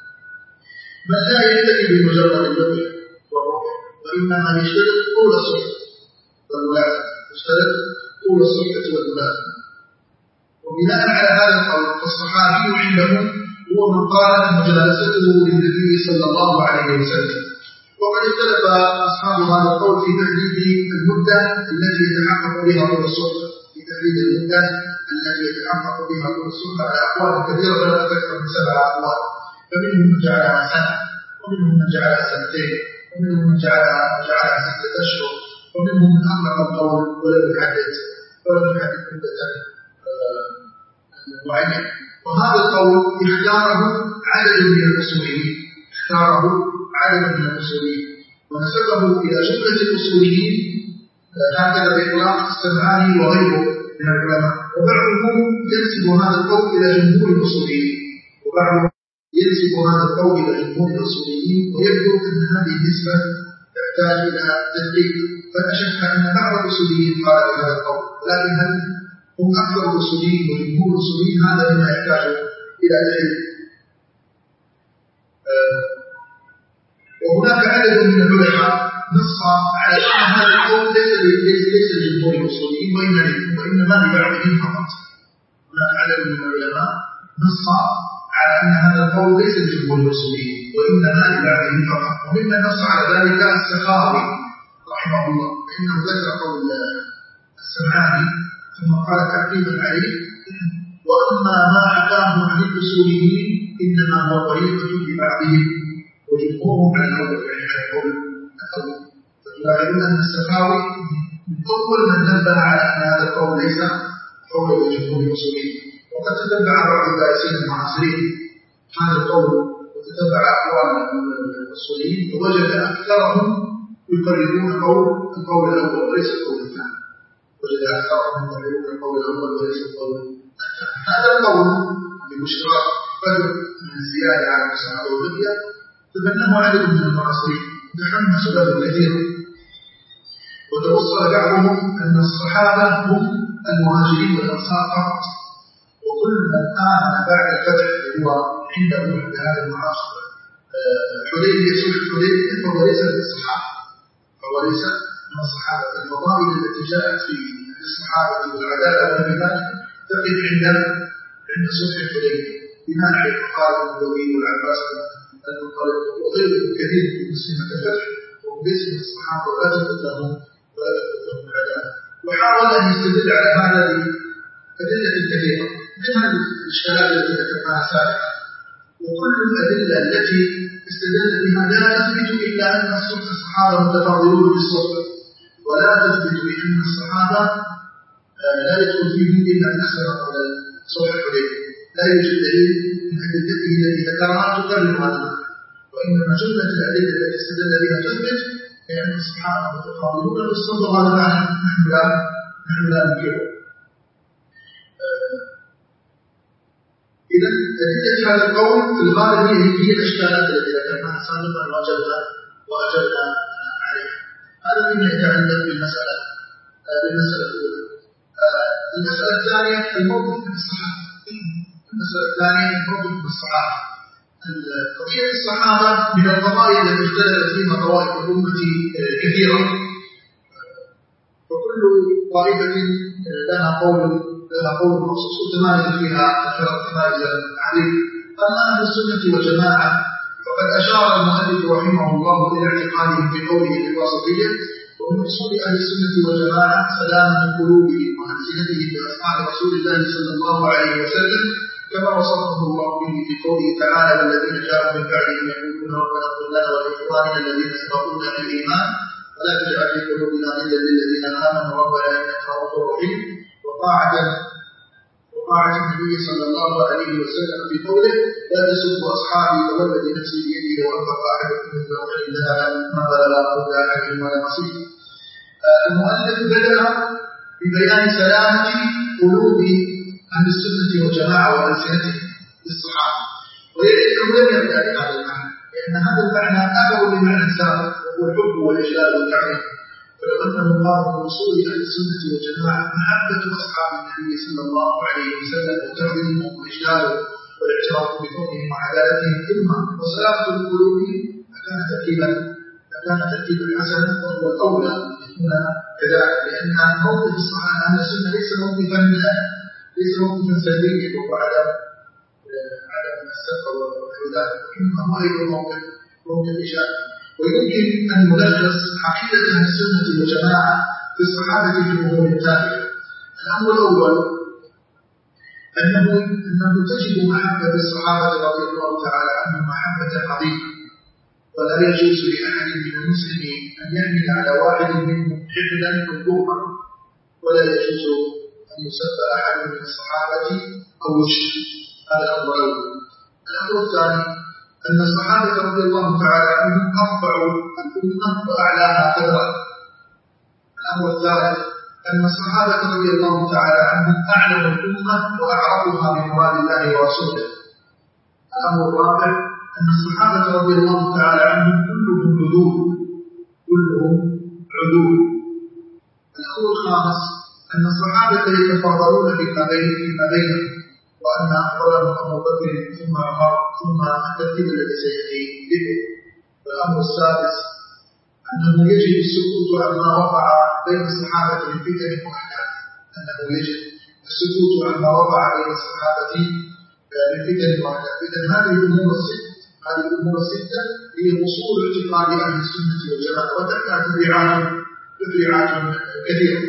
من لا يكتفي بمجرد اللقيا والرؤيا وإنما يشترط طول الصحبة والملازمة يشترط طول الصحبة والملازمة. وبناء على هذا القول فالصحابي عندهم هو من قالت مجالسته للنبي صلى الله عليه وسلم. وقد اختلف أصحاب هذا القول في تحديد المدة التي يتحقق بها طول الصحبة في تحديد المدة التي يتحقق بها طول الصحبة على أقوال كثيرة بل أكثر من سبع أقوال. فمنهم من جعلها سنة ومنهم من جعلها سنتين ومنهم من جعلها جعلها ستة أشهر ومنهم من أطلق القول ولم يحدد ولم يحدد مدة معينة. وهذا القول اختاره عدد من الأصوليين اختاره عدد من الأصوليين ونسبه إلى جملة الأصوليين هكذا بإطلاق السمعاني وغيره من العلماء، وبعضهم ينسب هذا القول إلى جمهور الأصوليين وبعضهم ينسب هذا القول إلى جمهور الأصوليين، ويبدو أن هذه النسبة تحتاج إلى تدقيق، فلا شك أن بعض الأصوليين قال بهذا القول، ولكن هل هم أكثر الأصوليين وجمهور الأصوليين؟ هذا مما يحتاج إلى تحقيق. وهناك عدد من العلماء نص على أن هذا القول ليس ليس ليس لجمهور الأصوليين وإنما لبعضهم فقط. هناك عدد من العلماء نص على أن هذا القول ليس لجمهور الأصوليين وإنما لبعضهم فقط، وممن نص على ذلك السخاوي رحمه الله، فإنه ذكر قول السمعاني ثم قال تعقيبا عليه: وأما ما حكاه عن الأصوليين إنما هو طريقة لبعضهم وجمهورهم على الأول، يعني على القول الأول. فتلاحظون أن السخاوي من أول من نبه على أن هذا القول ليس قول جمهور الأصوليين، وقد تتبع بعض الباحثين المعاصرين هذا القول وتتبع أقوال الأصوليين فوجد أكثرهم يقررون قول القول الأول وليس القول الثاني، وجد أكثرهم يقررون القول الأول وليس القول الثاني. هذا القول بمشترك قدر من الزيادة على الصحابة والبقية تبناه عدد من المعاصرين وتحمل سبب كثيرا، وتوصل بعضهم أن الصحابة هم المهاجرين والأنصار فقط، وكل من آمن بعد الفتح هو عنده عند هذا المعاصر حديبية صلح الحديبية فهو ليس من الصحابة فهو ليس من الصحابة. الفضائل التي جاءت في الصحابة والعدالة وغير ذلك تقف عند عند صلح الحديبية بناء على الفقار والوليد والعباس المطلب وغيرهم كثير من مسلمة الفتح، وهم ليس من الصحابة ولا تثبت لهم ولا تثبت لهم العدالة. وحاول أن يستدل على هذا بأدلة كثيرة منها الإشكالات التي ذكرناها سابقا، وكل الأدلة التي استدل بها لا تثبت إلا أن الصحابة متفاضلون في الصحبة، ولا تثبت بأن الصحابة لا يدخل فيهم إلا أن أسلم قبل صلح الحديبية. لا يوجد دليل من أدلته التي ذكرها تكرر هذا، وإنما جملة الأدلة التي استدل بها تثبت بأن الصحابة متفاضلون في الصحبة، وهذا معنى نحن لا نحن لا ننكره. إذا أدلة هذا القول في الغالب هي الإشكالات التي ذكرناها سابقا وأجبنا وأجبنا عليها. هذا فيما يتعلق بالمسألة بالمسألة الأولى. المسألة الثانية الموقف من الصحابة. المسألة الثانية الموقف من الصحابة. قضية الصحابة من القضايا التي اختلفت فيها طوائف الأمة كثيرا، وكل طائفة لها قول لها قول مخصوص وتمايز فيها الفرق تمايزا عظيما. أما أهل السنة والجماعة فقد أشار المؤلف رحمه الله إلى اعتقادهم في قوله بالواسطية، ومن أصول أهل السنة والجماعة سلامة قلوبهم وألسنتهم بأصحاب رسول الله صلى الله عليه وسلم كما وصفه الله به في قوله تعالى: والذين جاءوا من بعدهم يقولون ربنا اغفر لنا ولإخواننا الذين سبقونا بالإيمان ولا تجعل في قلوبنا غلا للذين آمنوا ربنا إنك رؤوف رحيم. وطاعة وطاعة النبي صلى الله عليه وسلم في قوله: لا تسبوا أصحابي فوالذي نفسي بيده لو أنفق أحدكم مثل أحد ذهبا ما بلغ قول أحدهم ولا نصيبا. المؤلف بدأ ببيان سلامة قلوب أهل السنة والجماعة وألسنتهم للصحابة، ويجب أنه لم يبدأ بهذا المعنى، لأن هذا المعنى أبعد بمعنى سابق وهو الحب والإجلال والتعظيم. فلو أنه قال من أصول أهل السنة والجماعة محبة أصحاب النبي صلى الله عليه وسلم وتعظيمهم وإجلاله والاعتراف بكونهم وعدالتهم ثم وسلامة القلوب فكان ترتيبا فكان ترتيبا حسنا، وهو الأولى يكون كذلك، لأن موقف الصحابة أهل السنة ليس موقفا ليس موقفا سلبيا وهو عدم عدم السبب والعداء، إنما هو أيضا موقف موقف إشارة. ويمكن أن نلخص عقيدة أهل السنة والجماعة في الصحابة في الأمور التالية. الأمر الأول أنه أنه تجب محبة الصحابة رضي الله تعالى عنهم محبة عظيمة، ولا يجوز لأحد من المسلمين أن يحمل على واحد منهم حقدا مطلوبا، ولا يجوز أن يسب أحد من الصحابة أو يشتم. هذا الأمر الأول. الأمر الثاني أن الصحابة رضي الله تعالى عنهم أرفعوا الأمة وأعلاها قدرا. الأمر الثالث أن الصحابة رضي الله تعالى عنهم أعلم الأمة وأعرفها بمراد الله ورسوله. الأمر الرابع أن الصحابة رضي الله تعالى عنهم كلهم عدول كلهم عدول. الأمر الخامس أن الصحابة يتفاضلون فيما بينهم، وأن أفضلهم أبو بكر ثم عمر ثم الترتيب الذي سيأتي به. والأمر السادس أنه يجب السكوت عما وقع بين الصحابة من فتن وأحداث أنه يجب السكوت عما وقع بين الصحابة من فتن وأحداث. إذن هذه الأمور الستة هذه الأمور الستة هي أصول اعتقاد أهل السنة والجماعة، وتحتاج تفريعات تفريعات كثيرة.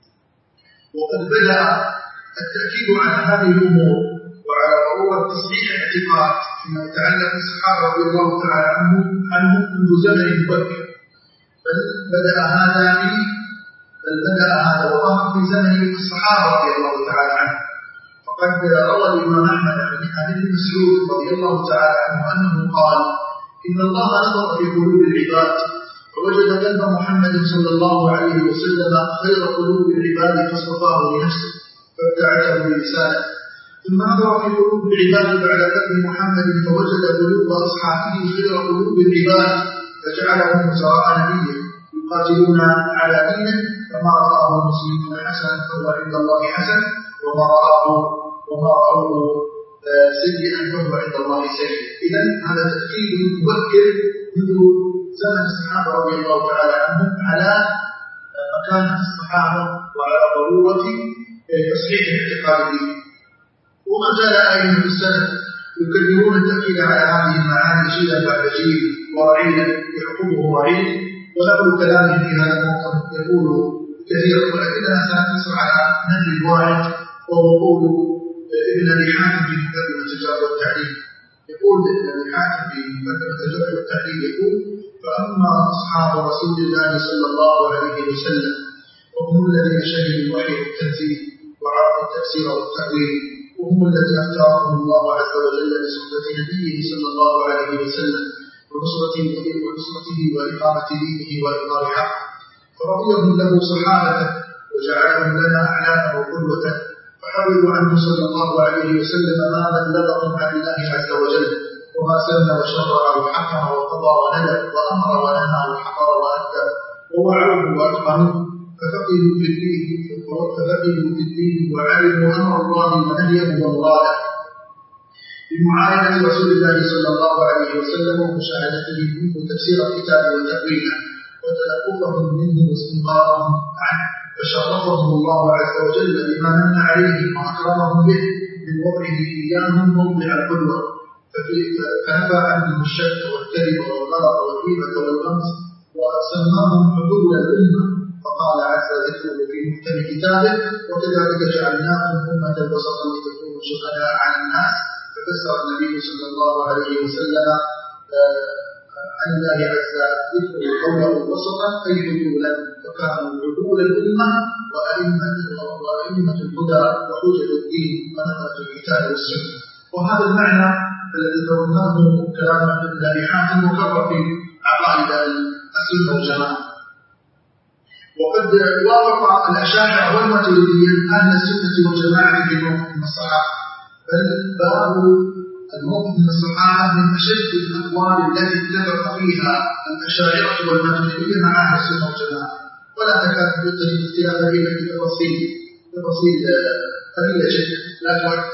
وقد بدأ التأكيد على هذه الأمور وعلى ضرورة تصحيح الاعتقاد فيما يتعلق بالصحابة رضي الله تعالى عنهم عنهم منذ زمن مبكر. بل بدأ هذا في بل بدأ هذا وظهر في زمن الصحابة رضي الله تعالى عنهم. فقد روى الإمام أحمد عن ابن مسعود رضي الله تعالى عنه أنه قال: إن الله نظر في قلوب العباد فوجد قلب محمد صلى الله عليه وسلم خير قلوب العباد فاصطفاه لنفسه فابتعده بلسانه. ثم نظر في قلوب العباد بعد قلب محمد فوجد قلوب أصحابه خير قلوب العباد فجعلهم وزراء نبيه يقاتلون على دينه، فما رآه المسلمون حسنا فهو عند الله حسن، وما رآه وما رآه سيئا فهو عند الله سيء. إذن هذا تأكيد مبكر منذ زمن الصحابة رضي الله تعالى عنهم على مكانة الصحابة وعلى ضرورة تصحيح الاعتقاد به. وما زال أئمة السلف يكررون التأكيد على هذه المعاني جيلا بعد جيل ورعيلا يحكمه رعيل، ونقل كلامه في هذا الموطن يقول كثيرا، ولكننا سنقتصر على نهج واحد وهو قول ابن أبي حاتم في مقدمة الجرح والتعديل. يقول ابن أبي حاتم في مقدمة الجرح والتعديل يقول: فأما أصحاب رسول الله صلى الله عليه وسلم وهم الذين شهدوا الوحي والتنزيل وعرفوا التفسير والتأويل، وهم الذين اختارهم الله عز وجل لصحبة نبيه صلى الله عليه وسلم ونصرته ونصرته وإقامة دينه وإظهار حقه، فرضيهم له صحابة وجعلهم لنا أعلاما وقدوة، فحفظوا عنه صلى الله عليه وسلم ما بلغهم عن الله عز وجل، وما سن وشرع وحكم وقضى وندب وأمر ونهى وحقر وأدب ووعوه وأتقنوه، ففقهوا في الدين ففقهوا في الدين وعلموا أمر الله ونهيه ومراده بمعاينة رسول الله صلى الله عليه وسلم ومشاهدته منه تفسير الكتاب وتأويله وتلقفهم منه واستنباطهم عنه، فشرفهم الله عز وجل بما من عليهم وأكرمهم به من وضعه إياهم موضع القدوة، فنفى عنهم الشك والكذب والغلط والغيبة والغمس، وسماهم حدود الأمة، فقال عز ذكره في محكم كتابه: وكذلك جعلناكم أمة وسطا لتكونوا شهداء على الناس. ففسر النبي صلى الله عليه وسلم عن الله عز ذكره قوله وسطا أي عدولا، فكانوا عدول الأمة وأئمة وأئمة الهدى وحجة الدين ونقلة الكتاب والسنة. وهذا المعنى الذي تضمنه كلام ابن أبي حاتم مكرر في عقائد السنة والجماعة. وقد وافق الأشاعرة والماتريديين أهل السنة والجماعة في موقف من الصحابة، بل باب الموقف من الصحابة من أشد الأقوال التي اتفق فيها الأشاعرة والماتريديين مع أهل السنة والجماعة، ولا تكاد تجد اختلافا إلا في تفاصيل تفاصيل قليلة جدا لا تعد.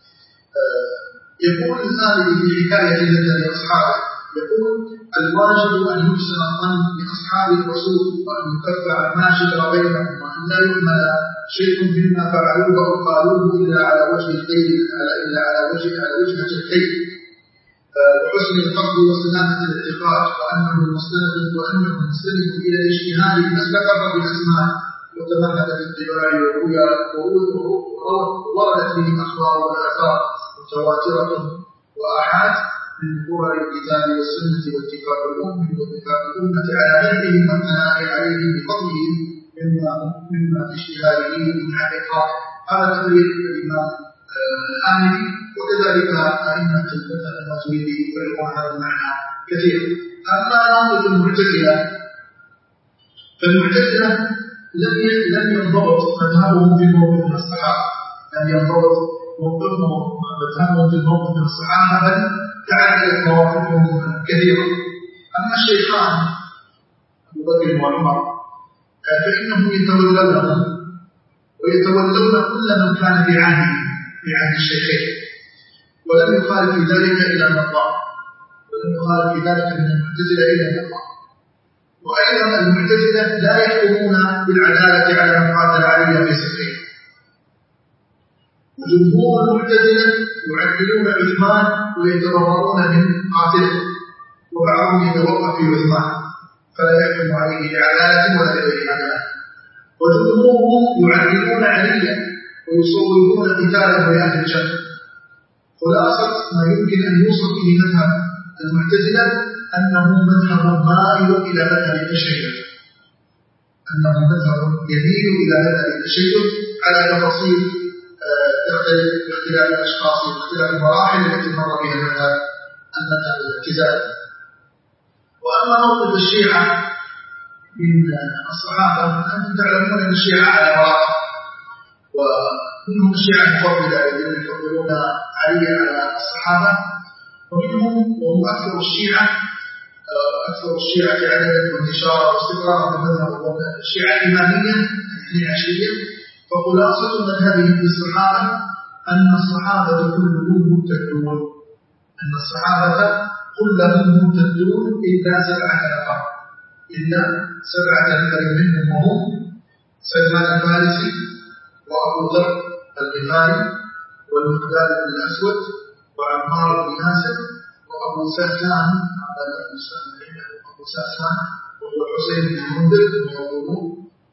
يقول الآلي في حكاية جدا لأصحابه، يقول: الواجب أن يحسن الظن بأصحاب الرسول وأن يكف عن ما شجر بينهم، وأن لا يحمل شيء مما فعلوه أو قالوه إلا على وجه الخير إلا على وجه على وجهة الخير وحسن القصد وسلامة الاعتقاد، وأنه مستند وأنه مستند إلى اجتهاد ما استقر بالأسماء وتمهد بالاتباع والرؤيا، ووردت به الأخبار والآثار متواترة وآحاد من قرى الكتاب والسنة واتفاق الأمة واتفاق الأمة على علمهم والثناء عليهم بفضلهم مما مما في اجتهاده من حقيقة. هذا تقرير الإمام الآمدي، وكذلك أئمة المذهب الماتريدي يفرقون هذا المعنى كثيرا. أما موقف المعتزلة فالمعتزلة لم لم ينضبط مذهبهم في موقف من الصحابة، لم ينضبط موقفهم مذهبهم في موقف من الصحابة، بل تعددت مواقفهم كثيرا. أما الشيخان أبو بكر وعمر فإنهم يتولونهم ويتولون كل من كان في عهده في عهد الشيخين، ولم يخالف في ذلك إلى النقاء، ولم يخالف في ذلك من المعتزلة إلى النقاء. وأيضا المعتزلة لا يحكمون بالعدالة على من قاتل علي في سفره، وجمهور المعتزلة يعدلون عثمان ويتبرؤون من قاتله، وبعضهم يتوقف في عثمان فلا يحكم عليه بعدالة ولا بغير عدالة، وجمهورهم يعدلون عليا ويصوبون قتاله لأهل الجنة. خلاصة ما يمكن أن يوصف به مذهب المعتزلة أنه مذهب مائل إلى مذهب التشيع، أنه مذهب يميل إلى مذهب التشيع على تفاصيل تختلف باختلاف الأشخاص واختلاف المراحل التي مر بها المذهب المذهب الابتزالي. وأما موقف الشيعة من الصحابة أنتم تعلمون أن الشيعة على مراتب، ومنهم الشيعة المفضلة الذين يفضلون علي على الصحابة، ومنهم وهم أكثر الشيعة أكثر الشيعة عددا وانتشارا واستقرارا في المذهب وهم الشيعة الإمامية الاثني عشرية. فخلاصة مذهبهم في الصحابة أن الصحابة كلهم مرتدون، أن الصحابة كلهم مرتدون إلا سبعة نفر، إلا سبعة نفر منهم وهم سلمان الفارسي وأبو ذر الغفاري والمقداد بن الأسود وعمار بن ياسر وأبو ساسان أبو ساسان وهو حسين بن المنذر ويقولون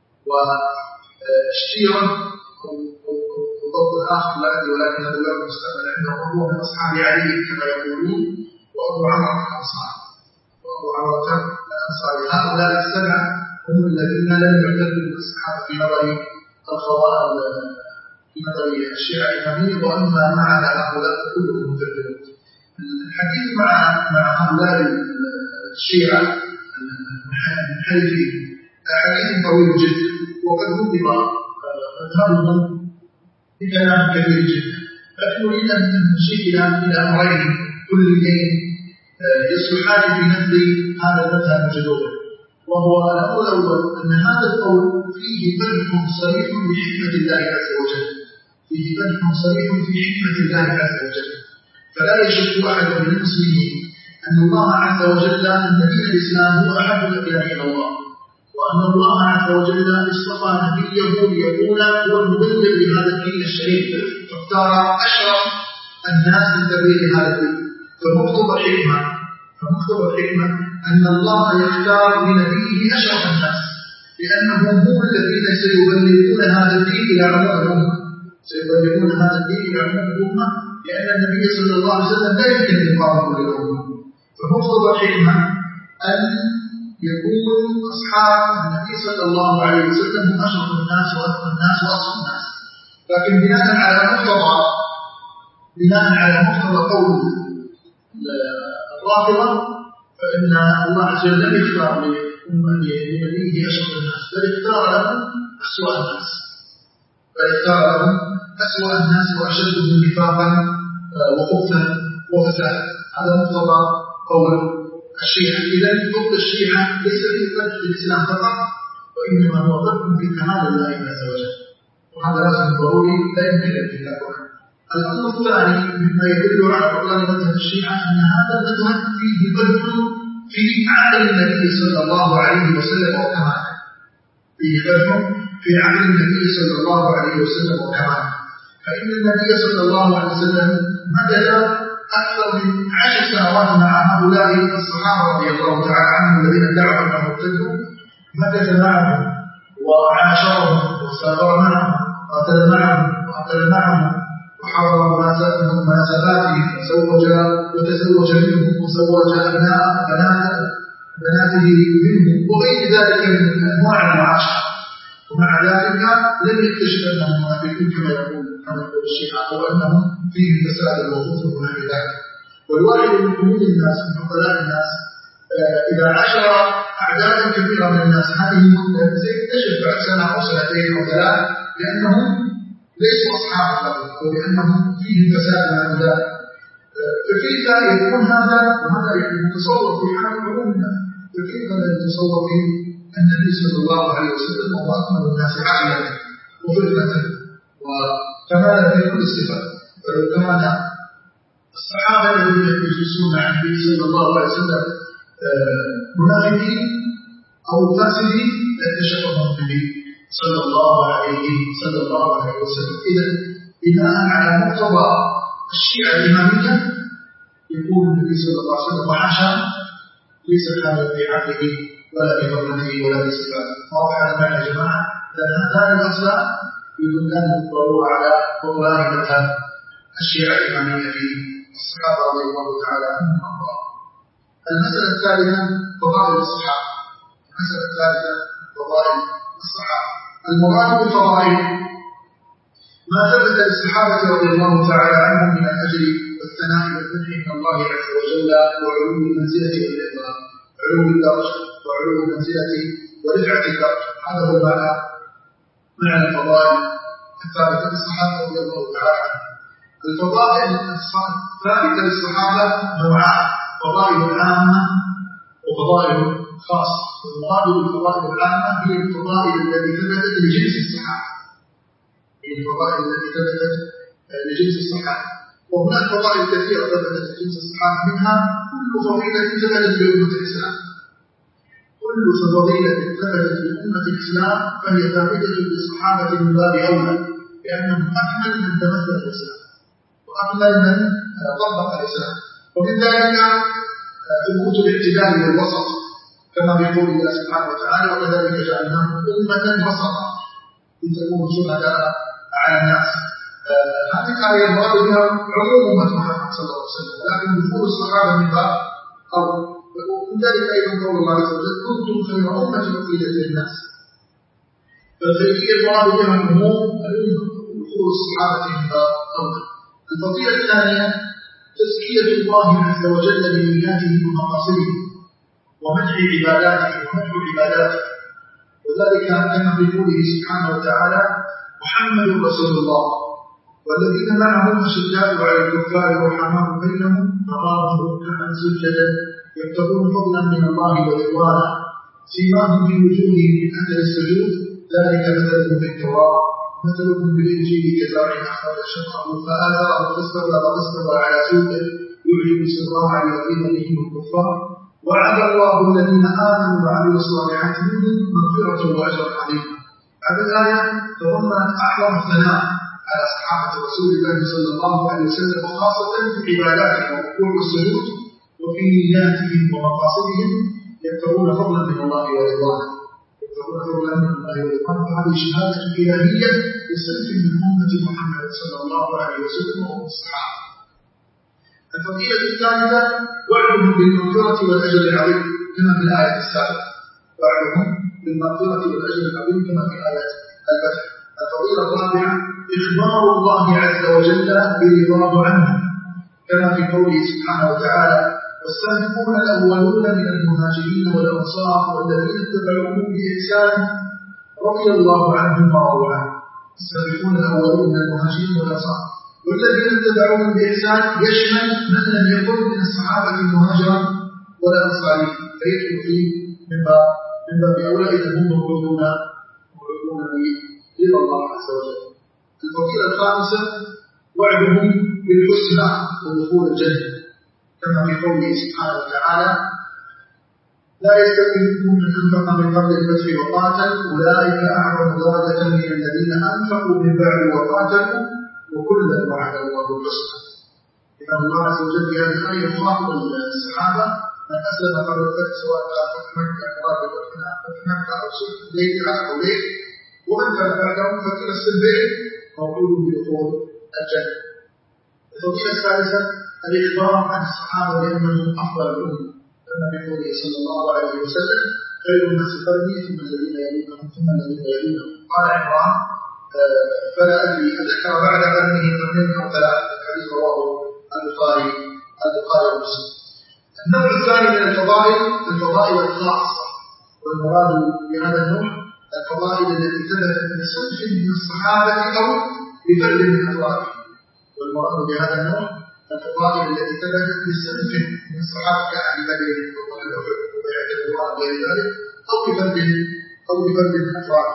واشتيرا وضبط الآخر لا أدري ولكن هذا لا مستقبل عندهم وهو من أصحاب علي كما يقولون، وأبو عمر الأنصاري وأبو عمر الأنصاري. هؤلاء السبعة هم الذين لم يعتدوا من الصحابة في نظر الخوارج في نظر الشيعة الإمامية، وأما مع هؤلاء كلهم متبعون. الحديث مع مع هؤلاء الشيعة المنحرفين حديث طويل جدا، وقد نظم مذهبهم بكلام كثير جدا، لكن نريد أن نشير إلى إلى أمرين كليين يصلحان في نقد هذا المذهب جدودا. وهو الأمر الأول أن هذا القول فيه بنح صريح بحكمة الله عز وجل، فيه بنح صريح في حكمة الله عز وجل، فلا يشك أحد من المسلمين أن الله عز وجل أن دين الإسلام هو أحب الأديان إلى الله، وأن الله عز وجل اصطفى نبيه ليكون هو المبلغ لهذا الدين الشريف، فاختار أشرف الناس لتبليغ هذا الدين. فمقتضى الحكمة فمقتضى الحكمة أن الله يختار لنبيه أشرف الناس، لأنهم هم الذين سيبلغون هذا الدين إلى عموم الأمة، سيبلغون هذا الدين إلى عموم الأمة، لأن النبي صلى الله عليه وسلم لا يمكن أن يقابل كل الأمة. فمقتضى الحكمة أن يكون أصحاب النبي صلى الله عليه وسلم هم أشرف الناس وأثقل الناس وأصل الناس. لكن بناء على مقتضى بناء على مقتضى قول الرافضة فإن الله عز وجل لم يختار لنبيه أشرف الناس، بل اختار لهم أسوأ الناس، بل اختار لهم أسوأ الناس وأشدهم نفاقا وخبثا وفسادا. هذا مقتضى قول الشيعة. إذا فضل الشيعة ليس في فتح الإسلام فقط، وإنما هو فتح في كمال الله عز وجل، وهذا لازم ضروري لا يمكن الاتفاق عنه. الأمر الثاني مما يدل على بطلان مذهب الشيعة أن هذا المذهب فيه فتح في عقل النبي صلى الله عليه وسلم وكماله، فيه فتح في عقل النبي صلى الله عليه وسلم وكماله. فإن النبي صلى الله عليه وسلم مكث أكثر من عشر سنوات مع هؤلاء الصحابة رضي الله تعالى عنهم الذين ادعوا أنهم ارتدوا، مكث معهم وعاشرهم وسافر معهم وقاتل معهم وقاتل معهم وحضر مناسباتهم وزوج وتزوج منهم وزوج أبناء بنات بناته منهم وغير ذلك من أنواع المعاشرة، ومع ذلك لم يكتشف أنهم منافقون كما يقول كما يقول الشيعة، هو أنهم فيه فساد وظلم ونحو ذلك. والواحد من حدود الناس من عقلاء الناس إذا عاشر أعدادا كثيرة من الناس هذه سيكتشف بعد سنة أو سنتين أو ثلاث لأنهم ليسوا أصحاب له ولأنهم فيه فساد ونحو ذلك. فكيف يكون هذا وهذا متصور في حال عموم الناس؟ فكيف لا يتصور في النبي صلى الله عليه وسلم وهو أكمل الناس عقلا وفطرة وكمالا في كل الصفات؟ فلو كان الصحابة الذين يجلسون عن النبي صلى الله عليه وسلم منافقين أو فاسدين لاكتشفهم النبي صلى الله عليه صلى الله عليه وسلم. إذا بناء على مقتضى الشيعة الإمامية يقول النبي صلى الله عليه وسلم وحاشا ليس هذا في عقله ولا في فضله ولا في صفاته. واضح هذا المعنى يا جماعة؟ لأن هذان الأصلان يدلان بالضرورة على بطلان مذهب الشيعة الإمامية في الصحابة رضي الله تعالى عنهم وأرضاهم. المسألة الثالثة فضائل الصحابة. المسألة الثالثة فضائل الصحابة. المراد بالفضائل ما ثبت للصحابة رضي الله تعالى عنهم من الأجر والثناء والمدح من الله عز وجل وعلو المنزلة والإكرام، علو الدرجة وعلو المنزلة ورفعة الدرجة. هذا هو المعنى معنى الفضائل الثابتة للصحابة رضي الله تعالى عنهم. الفضائل الثابتة للصحابة نوعان: فضائل عامة وفضائل خاصة. والمراد بالفضائل العامة هي الفضائل التي ثبتت لجنس الصحابة، هي الفضائل التي ثبتت لجنس الصحابة. وهناك فضائل كثيرة ثبتت لجنس الصحابة، منها كل فضيلة ثبتت لأمة الإسلام. كل فضيلة ثبتت لأمة الإسلام فهي ثابتة للصحابة من باب أولى، لأنهم أكمل من تمثل الإسلام وأكمل من طبق الإسلام. ومن ذلك ثبوت الاعتدال والوسط كما يقول الله سبحانه وتعالى: وكذلك جعلناهم أمة وسطا لتكونوا شهداء على الناس. هذه الآية المراد بها عموم أمة محمد صلى الله عليه وسلم، ولكن دخول الصحابة من باب أول. ومن ذلك أيضا قول الله عز وجل: كنتم خير أمة أخرجت للناس. فالخيرية المراد بها عموم الأمة، دخول الصحابة من باب أول. الفضيلة الثانية تزكية الله عز وجل بنياته ومقاصده ومدح عباداته ومدح عباداته، وذلك كما في قوله سبحانه وتعالى: محمد رسول الله والذين معه أشداء على الكفار رحماء بينهم تراهم ركعا سجدا يبتغون فضلا من الله ورضوانا سيماهم في وجوههم من أثر السجود ذلك مثلهم في التوراة مثلهم بالإنجيل كزرع أخرج شطأه فآزره فاستغلظ فاستوى على سوقه يعجب الزراع ليغيظ بهم الكفار وعد الله الذين آمنوا وعملوا الصالحات منهم مغفرة وأجر عظيم. هذه الآية تضمنت أعظم الثناء على صحابة رسول الله صلى الله عليه وسلم، وخاصة في عباداتهم والركوع والسجود وفي نياتهم ومقاصدهم يبتغون فضلا من الله ورضوانه يبتغون فضلا من الله ورضوانه. فهذه شهادة إلهية لصنف من أمة محمد صلى الله عليه وسلم وهم الصحابة. الفضيلة الثالثة وعدهم بالمغفرة والأجر العظيم كما في الآية السابقة، وعدهم بالمغفرة والأجر العظيم كما في آية الفتح. الفضيلة الرابعة إخبار الله عز وجل برضاه عنه كما في قوله سبحانه وتعالى: والسابقون الأولون من المهاجرين والأنصار والذين اتبعوهم بإحسان رضي الله عنهم ورضوا عنه. السابقون الأولون من المهاجرين والأنصار والذين اتبعوهم بإحسان يشمل من لم يكن من الصحابة المهاجرة والأنصارين، فيدخل فيه من باب من باب أولى إذا هم موجودون موجودون برضا الله عز وجل. الفضيلة الخامسة وعدهم بالحسنى ودخول الجنة كما في قوله سبحانه وتعالى: لا يستوي منكم من أنفق من قبل الفتح وقاتل أولئك أعظم درجة من الذين أنفقوا من بعد وقاتلوا وكلا وعد الله الحسنى. إذا الله عز وجل في هذه الآية يخاطب الصحابة من أسلم قبل الفتح سواء كان فتح مكة مراد فتح مكة أو صلح الحديبية أو غيره، ومن كان بعدهم فكلا السلبين موجود بدخول الجنة. الفضيلة الثالثة الإخبار عن الصحابة بأنهم أفضل الأمة كما في قوله صلى الله عليه وسلم: خير الناس قرني ثم الذين يلونهم ثم الذين يلونهم. قال عمران: فلا أدري أذكر بعد قرنه قرنين أو ثلاث. الحديث رواه البخاري البخاري ومسلم. النوع الثاني من الفضائل الفضائل الخاصة، والمراد بهذا النوع الفضائل التي ثبتت لصنف من الصحابة أو لفرد من أفراده. والمراد بهذا النوع الفضائل التي ثبتت لصنف من الصحابة كأهل بدر وأهل أحد وبيعة الرضوان وغير ذلك، أو لفرد أو لفرد من أفراده.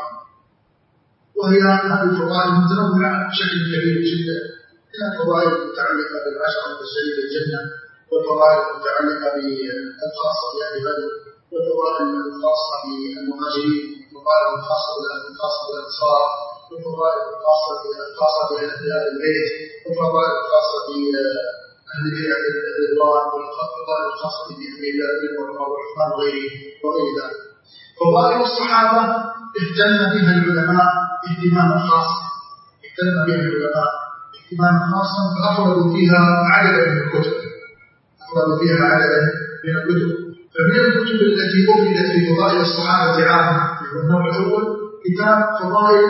وهي هذه الفضائل متنوعة بشكل كبير جدا، من الفضائل المتعلقة بالعشرة المبشرين بالجنة، والفضائل المتعلقة بالخاصة بأهل بدر، والفضائل الخاصة بالمهاجرين، والفضائل الخاصة بالخاصة بالأنصار، والفضائل الخاصة الخاصة بأهل البيت، والفضائل الخاصة بأهل بيعة الرضوان، والفضائل الخاصة بأهل بدر وعمر وعثمان وغيره وغير ذلك. فضائل الصحابة اهتم بها العلماء اهتماما خاصا، اهتم بها العلماء اهتماما خاصا فأفردوا فيها عددا من الكتب، أفردوا فيها عددا من الكتب. فمن الكتب التي أفردت في فضائل الصحابة عامة، النوع الأول كتاب فضائل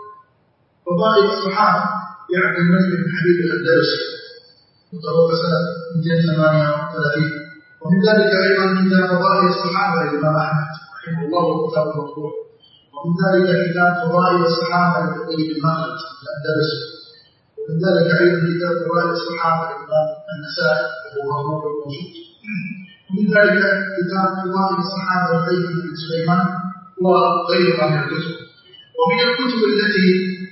فضائل الصحابة لعبد الملك بن حبيب الأندلسي، متوفى سنة مئتين وثمانية وثلاثين. ومن ذلك أيضا كتاب فضائل الصحابة للإمام أحمد رحمه الله وكتاب مطبوع. ومن ذلك كتاب فضائل الصحابة للطيب المخلد الأندلسي. ومن ذلك أيضا كتاب فضائل الصحابة للإمام النسائي وهو مطبوع موجود. ومن ذلك كتاب فضائل الصحابة للهيثم بن سليمان وغيرها من الكتب. ومن الكتب التي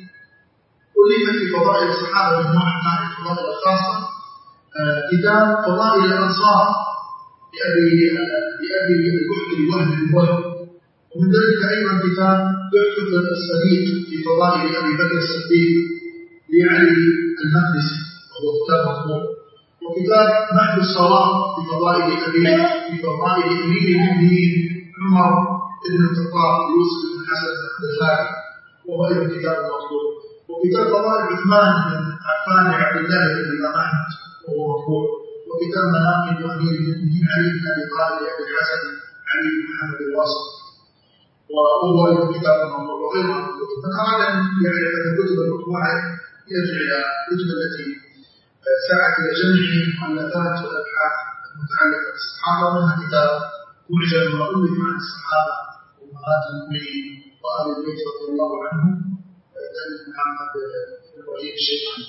ألفت في فضائل الصحابة من نوع من الفضائل الخاصة كتاب فضائل الأنصار لأبي لأبي البحر وهب الوهب. ومن ذلك أيضا كتاب تحفة الصديق في فضائل أبي بكر الصديق لعلي المقدسي وهو كتاب مطبوع. وكتاب محو الصواب في فضائل أبي في فضائل أمير المؤمنين عمر بن الخطاب يوسف بن حسن البخاري وهو أيضا كتاب مطبوع. وكتاب فضائل عثمان بن عفان لعبد الله بن الإمام أحمد وهو مطبوع. وكتاب مناقب أمير المؤمنين علي بن أبي طالب لأبي الحسن علي بن محمد الواصل وهو أيضا كتاب مطبوع وغيره من الكتب. من أراد أن يعرف أن الكتب المطبوعة يرجع إلى الكتب التي سعت إلى جمع المؤلفات والأبحاث المتعلقة بالصحابة، منها كتاب معجم ما ألف عن الصحابة وأمهات المؤمنين وآل البيت رضي الله عنهم لأبي محمد بن إبراهيم الشيباني.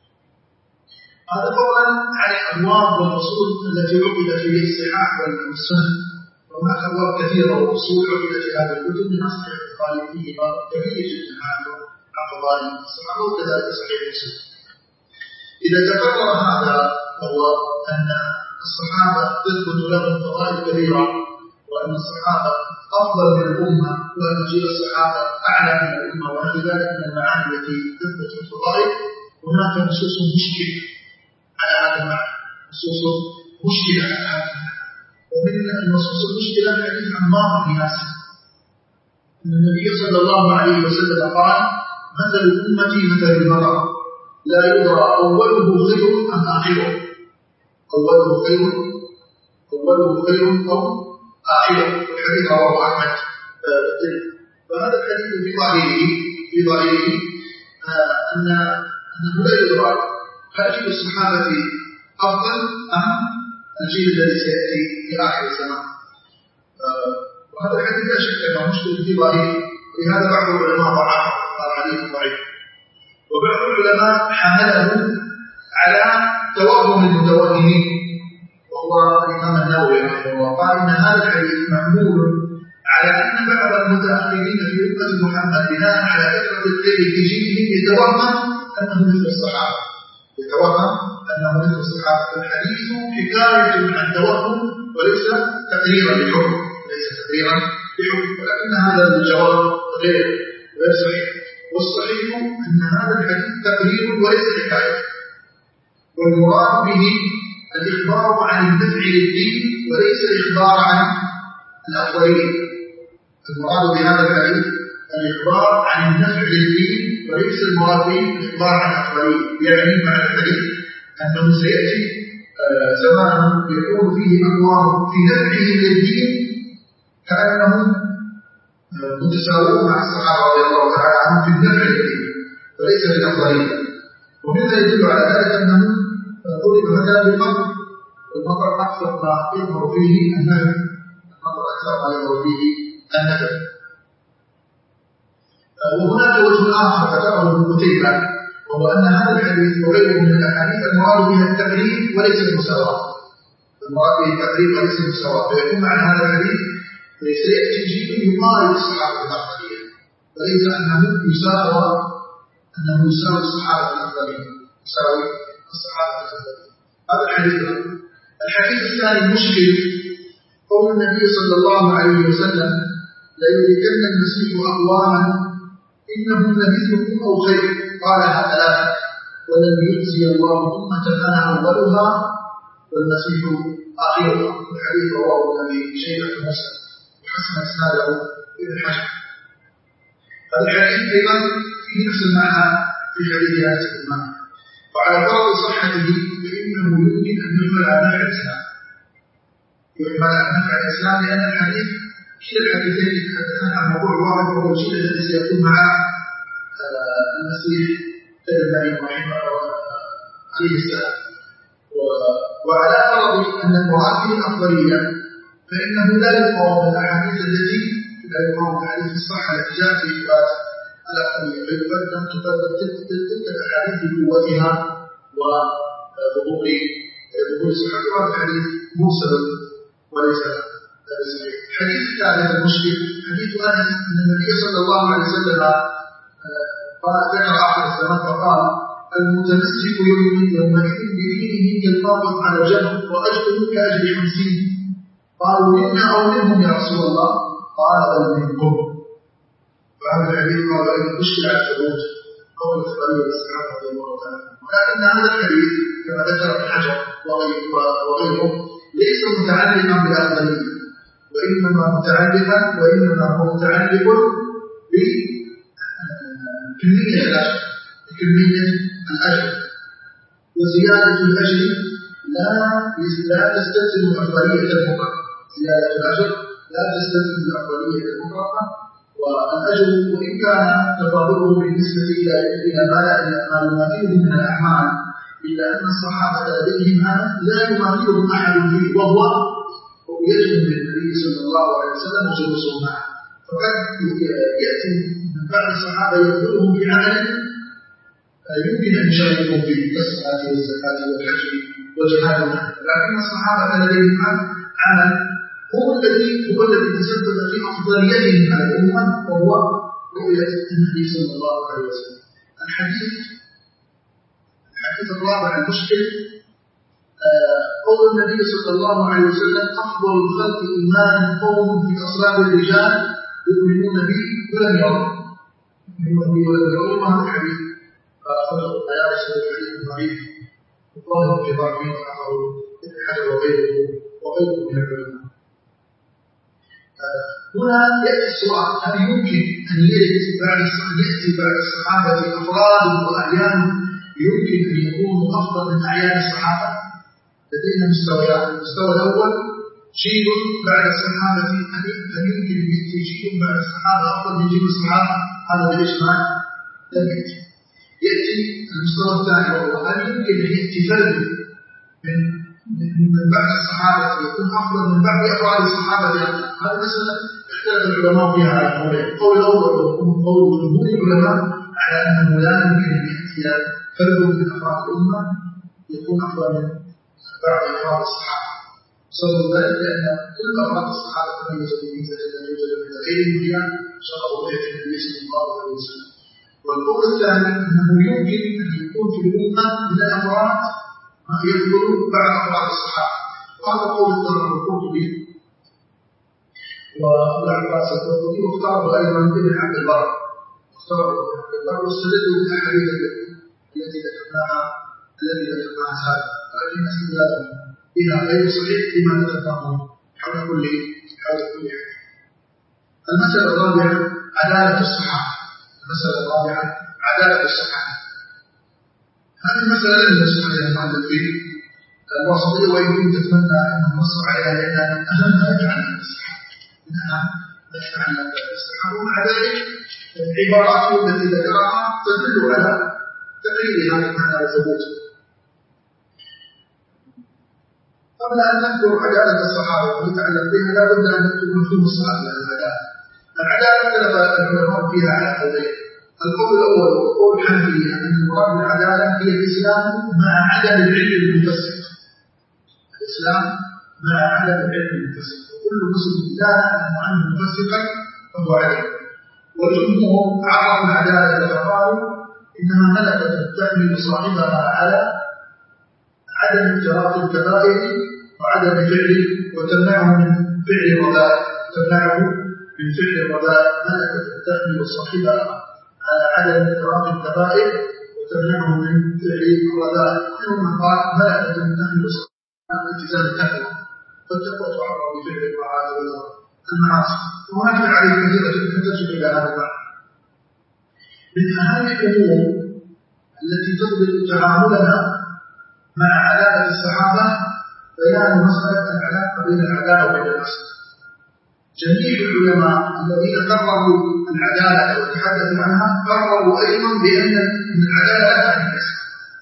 هذا فضلا عن الأبواب والفصول التي عقدت في الصحاح والسنن، وهناك أبواب كثيرة وفصول عقدت في هذه الكتب لنصح الاعتقاد فيه باب كبير جدا عن فضائل الصحابة وكذلك صحيح مسلم. إذا تكرر هذا فهو أن الصحابة تثبت لهم فضائل كبيرة، وأن الصحابة أفضل من الأمة، وأن جيل الصحابة أعلى من الأمة، ونحو ذلك من المعاني التي تثبت في الفضائل. هناك نصوص مشكلة على هذا المعنى، نصوص مشكلة على هذا المعنى. ومن النصوص المشكلة الحديث عن عمار بن ياسر أن النبي صلى الله عليه وسلم قال: مثل أمتي مثل المطر لا يدرى أوله خير أم آخره، أوله خير أوله خير أو آخره. الحديث رواه أحمد. فهذا الحديث في ظاهره في ظاهره أن أنه لا يدرى هل جيل الصحابة أفضل أم الجيل الذي سيأتي في آخر الزمان. وهذا الحديث لا شك أنه مشكل في ظاهره، لهذا بعض العلماء ضعفه قال حديث ضعيف، وبعض العلماء حمله على توهم المتوهمين وهو الإمام النووي رحمه الله، قال إن هذا الحديث محمول على أن بعض المتأخرين في أمة محمد بناء على كثرة الخير في جيلهم يتوهم أنه مثل الصحابة يتوهم أنه مثل الصحابة. الحديث حكاية عن توهم وليس تقريرا لحكم ليس تقريرا لحكم ولكن هذا الجواب غير غير صحيح. والصحيح أن هذا الحديث تقرير وليس حكاية، والمراد به الإخبار عن النفع للدين وليس الإخبار عن الأفضلين. المراد بهذا الحديث الإخبار عن النفع للدين وليس المراد به الإخبار عن الأفضلين. يعني معنى الحديث أنه سيأتي زمان يكون فيه أقوام في نفعهم للدين كأنهم متساوون مع الصحابة رضي الله تعالى عنهم في النفع للدين، وليس بالأفضلية. ومما يدل على ذلك أنه ضرب مثلا بالمطر، والمطر أكثر ما يظهر فيه النهر، المطر أكثر ما يظهر فيه النهر. وهناك وجه آخر ذكره ابن قتيبة، وهو أن هذا الحديث وغيره من الأحاديث المراد بها التقريب وليس المساواة. المراد به التقريب وليس المساواة، فيكون معنى هذا الحديث سيأتي شيء يقارب الصحابة الأفضلية، وليس أنه يساوى أنه يساوي الصحابة الأفضلين، يساوي الصحابة الأفضلين. هذا الحديث. الحديث الثاني المشكل قول النبي صلى الله عليه وسلم: لا يدركن المسيح أقواما إنهم لمثلكم أو خير، قالها ثلاثة: ولن يجزي الله أمة أنا أولها والمسيح آخرها. الحديث رواه ابن شيبة مسلم وحسن إسناده ابن حجر. هذا الحديث أيضا فيه نفس المعنى في حديث أنس بن مالك، وعلى فرض صحته فإنه يمكن أن يحمل على نفع الإسلام، يحمل على نفع الإسلام، لأن الحديث كلا الحديثين يتحدثان عن موضوع واحد، وهو الشيء الذي سيكون مع المسيح ابن مريم رحمه الله عليه السلام. وعلى فرض أن المراد به الأفضلية فإنه لا يقاوم الأحاديث التي لا يقاوم الأحاديث الصحة التي جاءت في إثبات الأفضلية، فيقدم تقدم تلك الأحاديث بقوتها وظهور ظهور صحتها. هذا الحديث مرسل وليس بصحيح. الحديث الثالث المشكل حديث أنس أن النبي صلى الله عليه وسلم قال ذكر آخر الزمان فقال: المتمسك يومئذ بدينه كالقابض على جبل وأجل كأجل خمسين. قالوا: منا أو منهم يا رسول الله؟ قال: بل منكم. فهذا الحديث قال أيضا مشكل على الثبوت قول الخبرية والصحابة رضي الله تعالى عنهم. ولكن هذا الحديث كما ذكر ابن حجر وغيره ليس متعلقا بالأفضلية، وإنما متعلقا وإنما هو متعلق بكمية الأجر، بكمية الأجر، وزيادة الأجر لا لا تستلزم الأفضلية المطلقة. زيادة الأجر لا تستلزم الأفضلية المطلقة، والأجر وإن كان تفاضله بالنسبة إلى إلى ما لا يماثله من الأعمال، إلا أن الصحابة لديهم هذا لا يماثلهم أحد فيه، وهو رؤيتهم للنبي صلى الله عليه وسلم وجلوسهم معه. فقد يأتي من بعض الصحابة يبذلهم بعمل يمكن أن يشاركهم فيه كالصلاة والزكاة والحج والجهاد، لكن الصحابة لديهم عمل هو الذي هو الذي تسبب في أفضليتهم على الأمة، وهو رؤية النبي صلى الله عليه وسلم. الحديث الحديث الرابع المشكل قول النبي صلى الله عليه وسلم: أفضل الخلق إيمانا قوم في أصلاب الرجال يؤمنون بي ولم يروا، يؤمنون بي ولم يروا. هذا الحديث أخرجه الطيالسي والحديث ضعيف الظاهر في ضعفه وآخر ابن حجر وغيره وغيره من العلماء. هنا يأتي السؤال: هل يمكن أن يرد بعد يأتي بعد الصحابة أفراد وأعيان يمكن أن يكونوا أفضل من أعيان الصحابة؟ لدينا مستويات. المستوى الأول جيل بعد الصحابة، هل يمكن أن يأتي جيل بعد الصحابة أفضل من جيل الصحابة؟ هذا بالإجماع لم يأتي. يأتي المستوى الثاني، وهو هل يمكن أن يأتي فرد من من بعد الصحابة يكون أفضل من بعض أفراد الصحابة؟ هذه مسألة اختلف العلماء فيها على قولين. القول الأول وهو قول جمهور العلماء على أنه لا يمكن أن يأتي فرد من أفراد الأمة يكون أفضل من بعض أفراد الصحابة. سبب ذلك لأن كل أفراد الصحابة تميزوا بميزة لا يوجد من غيرهم، هي شرف رؤية النبي صلى الله عليه وسلم. والقول الثاني أنه يمكن أن يكون في الأمة من الأفراد ما يفضل بعض أفراد الصحابة، وهذا قول الضرر القرطبي وأبو العباس القرطبي، واختاره أيضا ابن عبد البر، اختاره ابن عبد البر واستدلوا بالأحاديث التي ذكرناها التي ذكرناها سابقا، ولكن استدلالهم بها غير صحيح لما ذكرناه حول كل حول كل حديث. المسألة الرابعة عدالة الصحابة. المسألة الرابعة عدالة الصحابة. هذه المسألة لم ينص عليها المعلم فيه الواسطية، وإن كنت أتمنى أن ننص عليها لأنها من أهم ما يتعلق بالصحابة، من أهم ما يتعلق بالصحابة. ومع ذلك عباراته التي ذكرها تدل على تقرير هذا المعنى وثبوته. قبل أن نذكر عدالة الصحابة ونتعلم بها لا بد أن نذكر مفهوم الصحابة للعدالة. العدالة اختلف العلماء فيها على قولين. القول الأول وقول الحنفية أن المراد بالعدالة هي الإسلام مع عدم العلم المفسق. الإسلام مع عدم العلم المفسق، وكل مسلم لا يعلم عنه مفسقا فهو عدل. والجمهور عرفوا العدالة فقالوا إنها ملكة تحمل صاحبها على عدم اقتراف الكبائر وعدم فعل وتمنعه من فعل الرذائل، تمنعه من فعل الرذائل، ملكة تحمل صاحبها على عدم اقتراف الكبائر وتمنعه من فعل الرذائل. منهم من قال ملكة تحمل صاحبها على التزام التقوى، فالتقوى تعرف بفعل المعاصي، وهناك تعاليم كثيرة تنتسب إلى هذا المعنى. من أهم الأمور التي تضبط تعاملنا مع عدالة الصحابة بيان مسألة العلاقة بين العدالة وبين العصر. جميع العلماء الذين قرروا العدالة وتحدثوا عنها قرروا أيضا بأن العدالة لا تعني العصر،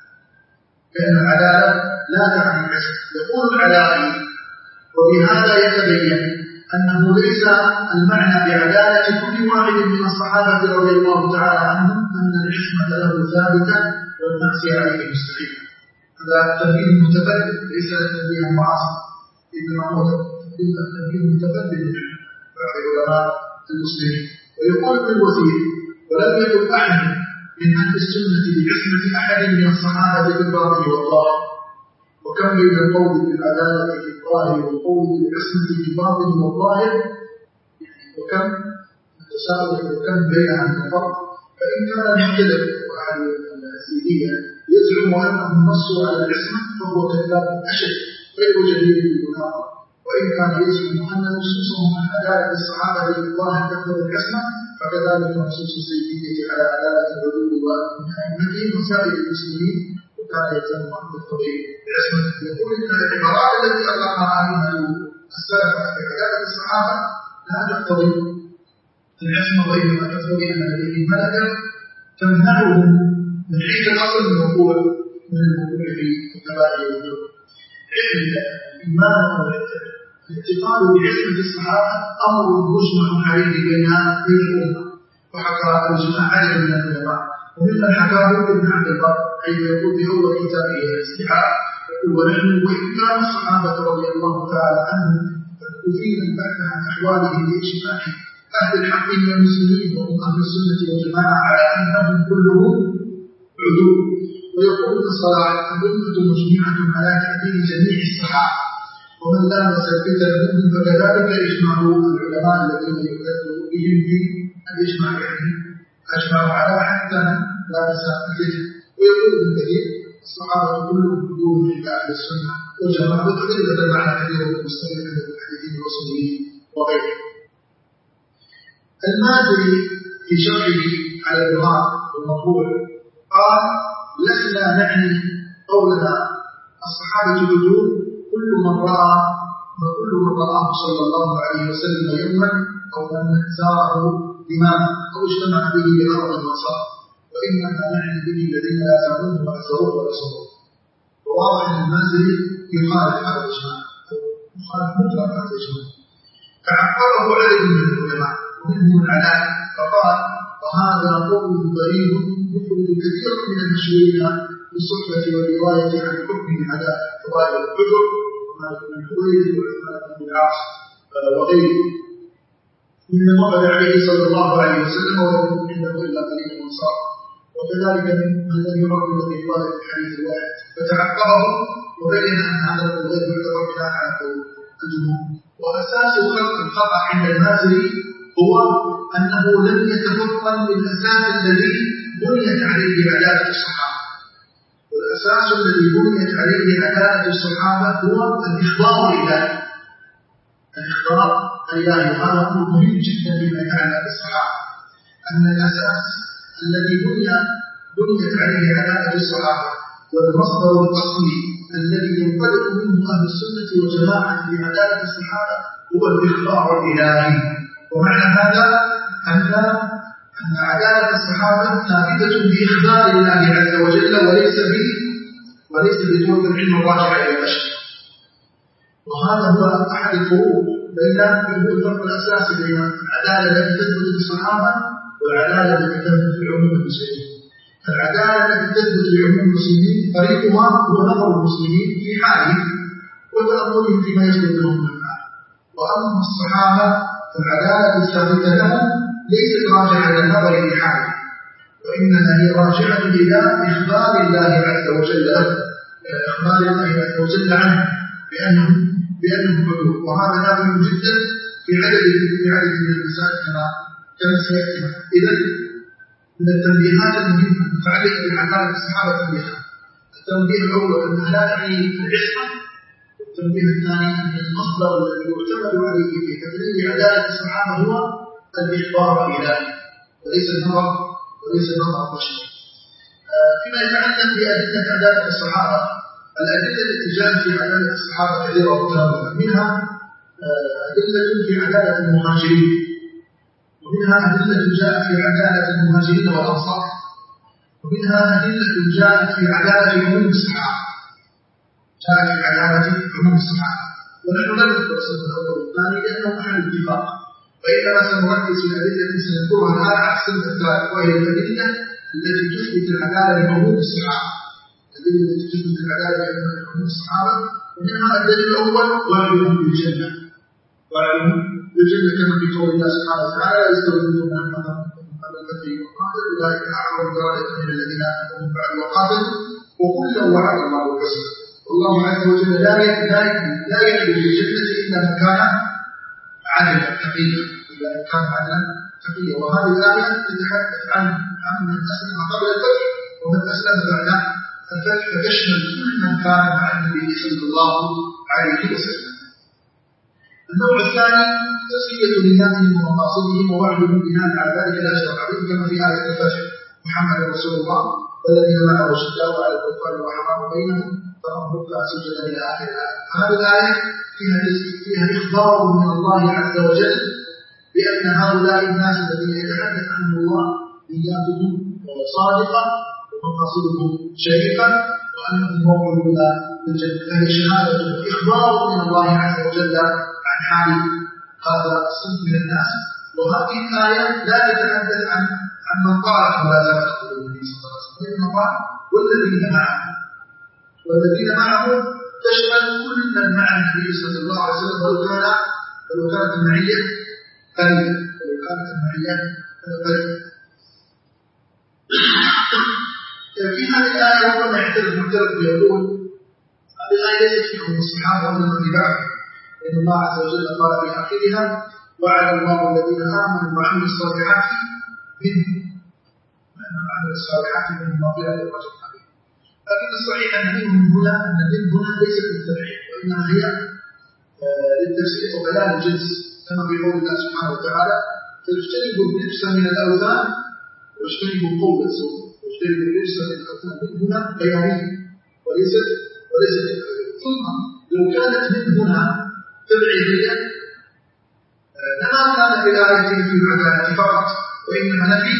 لأن العدالة لا تعني العصر. يقول العلاقي وبهذا يتبين أنه ليس المعنى بعدالة كل واحد من الصحابة رضي الله تعالى عنهم أن العصمة له ثابتة والمعصية عليه مستحيل. هذا تنبيه متبدل ليس تنبيه معاصر، إنما هو تنبيه متبدل من بعض العلماء المسلمين. ويقول ابن الوثيق ولم يكن أحد من أهل السنة بعصمة أحد من الصحابة في الباطن والظاهر، وكم بين القول بالعدالة في الظاهر والقول بالعصمة في الباطن والظاهر، وكم تساؤل وكم بينها من الفرق. فإن كان يختلف أهل السيدية يزعم أنهم نصوا على العصمة فهو كذاب أشد غير جدير بالمناظرة، وإن كان يزعم أن نصوصهم عن عدالة الصحابة في الظاهر تقتضي العصمة فكذلك نصوص السيدية على عدالة العدول وأئمتهم وسائر المسلمين وكان يلزم أن تقتضي العصمة. يقول إن العبارات التي أطلقها عليها السلف في عدالة الصحابة لا تقتضي العصمة، وإنما تقتضي أن لديهم ملكة تمنعهم من عيد الأصل من الوقوع من الوقوع في الكبائر والذنوب. الإيمان والاعتقاد بعصمة الصحابة أمر مجمع عليه بين الأمة، وحكى الجماعة عدد من العلماء، وممن حكاه ابن عبد البر حيث يقول في أول كتابه الاستيعاب يقول ونحن وإن كان الصحابة رضي الله تعالى عنهم مكفوفين البحث عن أحوالهم بإجماع أهل الحق من المسلمين وهم أهل السنة والجماعة على أنهم كلهم عدول. ويقول الصلاح الأمة مجمعة على تعديل جميع الصحابة ومن لا مسبت منهم فكذلك إجماع العلماء الذين يكتب بهم بالإجماع يعني أجمعوا على حتى لا مسبت. ويقول ابن كثير الصحابة كلهم عدول عند أهل السنة والجماعة وتدل معنى كثير مستمر من الحديثين الرسوليين وغيره. المازري في شرحه على البغاء والمطبوع قال لسنا نعني قولنا الصحابة عدول كل من رأى وكل من رآه صلى الله عليه وسلم يوما أو من زاره إماما أو اجتمع به بأرض النصارى، وإنما نعني به الذين لا يعلمون وأثروه ورسوله. وواضح أن المازري يخالف هذا الإجماع أو يخالف مطلق هذا الإجماع. فعقبه عدد من العلماء ومنهم العلاء فقال وهذا قول ضريب يخرج كثيرا من المشهورين بالصحبة والرواية عن حكم العداء فضائل الحجر ومالك بن الحويرث وعثمان بن العاص وغيره ممن وقد عليه صلى الله عليه وسلم ولم يكن عنده إلا قليل الأنصار، وكذلك من لم يرد برواية الحديث الواحد فتعقبه وبين أن هذا الغير يعتبر بناء على قول الجمهور. وأساس خلق الخطأ عند المازري هو أنه لم يتفطن للأساس الذي بنيت عليه عدالة الصحابة، والأساس الذي بنيت عليه عدالة الصحابة هو الإخبار الإلهي. الإخبار الإلهي هذا أمر مهم جدا فيما يتعلق بالصحابة، أن الأساس الذي بنيت بنيت عليه عدالة الصحابة والمصدر الأصلي الذي ينطلق منه أهل السنة والجماعة بعدالة الصحابة هو الإخبار الإلهي. ومعنى هذا أن أن عدالة الصحابة ثابتة بإخبار الله عز وجل وليس به وليس بطرق العلم الراجع إلى البشر. وهذا هو أحد الفروق بين الفرق الأساسي بين العدالة التي تثبت للصحابة والعدالة التي تثبت لعموم المسلمين. العدالة التي تثبت لعموم المسلمين طريقها هو نظر المسلمين في حالهم وتأملهم فيما يثبت لهم من الحال. وأما الصحابة فالعدالة الثابتة لهم ليست راجعة إلى النظر في حالهم، وإنما هي راجعة إلى إخبار الله عز وجل له، إخبار الله عز وجل عنه بأنهم بأنهم حدود. وهذا نافع جدا في عدد في عدد من المسائل كما كما سيأتي. إذا من التنبيهات المهمة المتعلقة بعدالة الصحابة تنبيهات. التنبيه الأول أنها لا تعني العصمة، والتنبيه الثاني أن المصدر الذي يعتمد عليه في تقرير عدالة الصحابة هو الإخبار الإلهي وليس النظر وليس النظر البشري. فيما يتعلق بأدلة عدالة الصحابة، الأدلة التي جاءت في عدالة الصحابة كثيرة ومتنوعة، منها أدلة في عدالة المهاجرين، ومنها أدلة جاءت في عدالة المهاجرين والأنصار، ومنها أدلة جاءت في عدالة عموم الصحابة جاءت في عدالة عموم الصحابة. ونحن لا نذكر الصف الأول والثاني لأنه محل اتفاق، وإنما سنركز في الأدلة التي سنذكرها الآن على الصف الثالث، وهي الأدلة التي تثبت العدالة لعموم الصحابة. الأدلة التي تثبت العدالة لعموم الصحابة، ومنها الدليل الأول وعدهم بالجنة، وعدهم بالجنة كما في قول الله سبحانه وتعالى: لا يستوي منكم من أنفق من قبل الفتح وقاتل أولئك أعظم درجة من الذين أنفقوا من بعد وقاتلوا وكلا وعد الله الحسنى. والله عز وجل لا لا يدخل الجنة إلا من كان عدلا تقيا، إلا من كان عدلا تقيا. وهذه الآية تتحدث عن عن من أسلم قبل الفتح ومن أسلم بعد الفتح، فتشمل كل من كان مع النبي صلى الله عليه وسلم. النوع الثاني تزكية لذاتهم ومقاصدهم ووعدهم بناء على ذلك لا شرع عليهم، كما في آية الفتح: محمد رسول الله والذين معه شداء على الكفار رحماء بينهم تراهم ركعا سجدا إلى آخر الآية. هذه الآية فيها فيها إخبار من الله عز وجل بأن هؤلاء الناس الذين يتحدث عنهم الله نياتهم صادقة ومقاصدهم شريفة وأنهم موعودون بالجنة. فهي شهادة وإخبار من الله عز وجل عن حال هذا الصنف من الناس. وهذه الآية لا تتحدث عن عن من قال لا زالت قلوب النبي صلى الله عليه وسلم، وإنما قال والذين معه، والذين معه تشمل كل من مع النبي صلى الله عليه وسلم، ولو كان ولو كانت المعية قليلة ولو كانت المعية قليلة. في هذه الآية ربما يحترم المعترف ويقول هذه الآية ليست في حكم الصحابة وإنما في بعض، لأن الله عز وجل قال في آخرها: وعد الله الذين آمنوا وعملوا الصالحات منهم وعملوا الصالحات منهم مغفرة وأجر عظيم. لكن الصحيح أن منهم هنا أن من هنا ليست للتبعيد، وإنما هي للتفسير وبيان الجنس، كما في قول الله سبحانه وتعالى: فاجتنبوا الرجس من الأوثان واجتنبوا قول الزور. واجتنبوا الرجس من الأوثان من هنا بيانية وليست وليست ثم لو كانت من هنا تبعيدية لما كان في الآية في العدالة فقط، وإنما نفي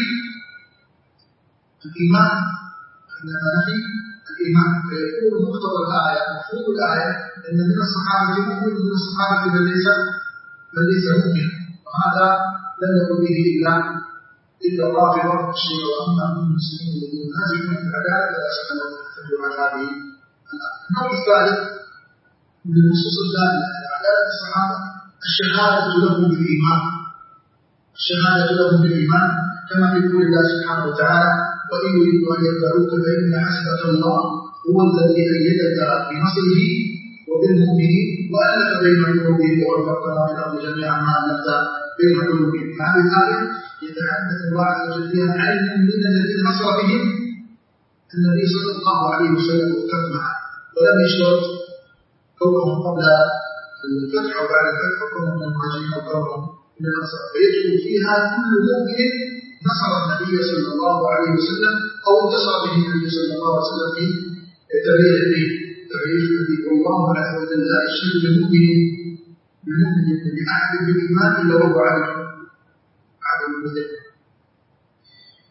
الإيمان، إنما نفي الإيمان. فيكون مقتضى الآية مفهوم الآية أن من الصحابة مؤمن ومن الصحابة من ليس من ليس مؤمن، وهذا لم يقل به إلا إلا الرافضة الشيعة. وأما من المسلمين الذين ينازعون في العدالة فلا شك أنهم يحتجون على هذه الآية. النوع الثالث من النصوص الدالة على عدالة الصحابة الشهادة لهم بالإيمان، الشهادة لهم بالإيمان كما في قول الله سبحانه وتعالى: وإن يريدوا أن يتبعوك فإن حسبك الله هو الذي أيدك بنصره وبالمؤمنين وألف بين قلوبهم وأنفقت ما في الأرض جميعا ما ألفت بين قلوبهم. هذه الآية يتحدث الله عز وجل فيها عن المؤمنين الذين نصر بهم النبي صلى الله عليه وسلم وكف معه، ولم يشترط كونهم قبل الفتح وبعد الفتح كونهم من المهاجرين وكونهم من الأنصار، فيدخل فيها كل مؤمن نصر النبي صلى الله عليه وسلم أو انتصر به النبي صلى الله عليه وسلم في تبرير به تبرير النبي. والله عز وجل لا يشهد للمؤمن بمؤمن بأحد بالإيمان إلا وهو عدل عدل المذل.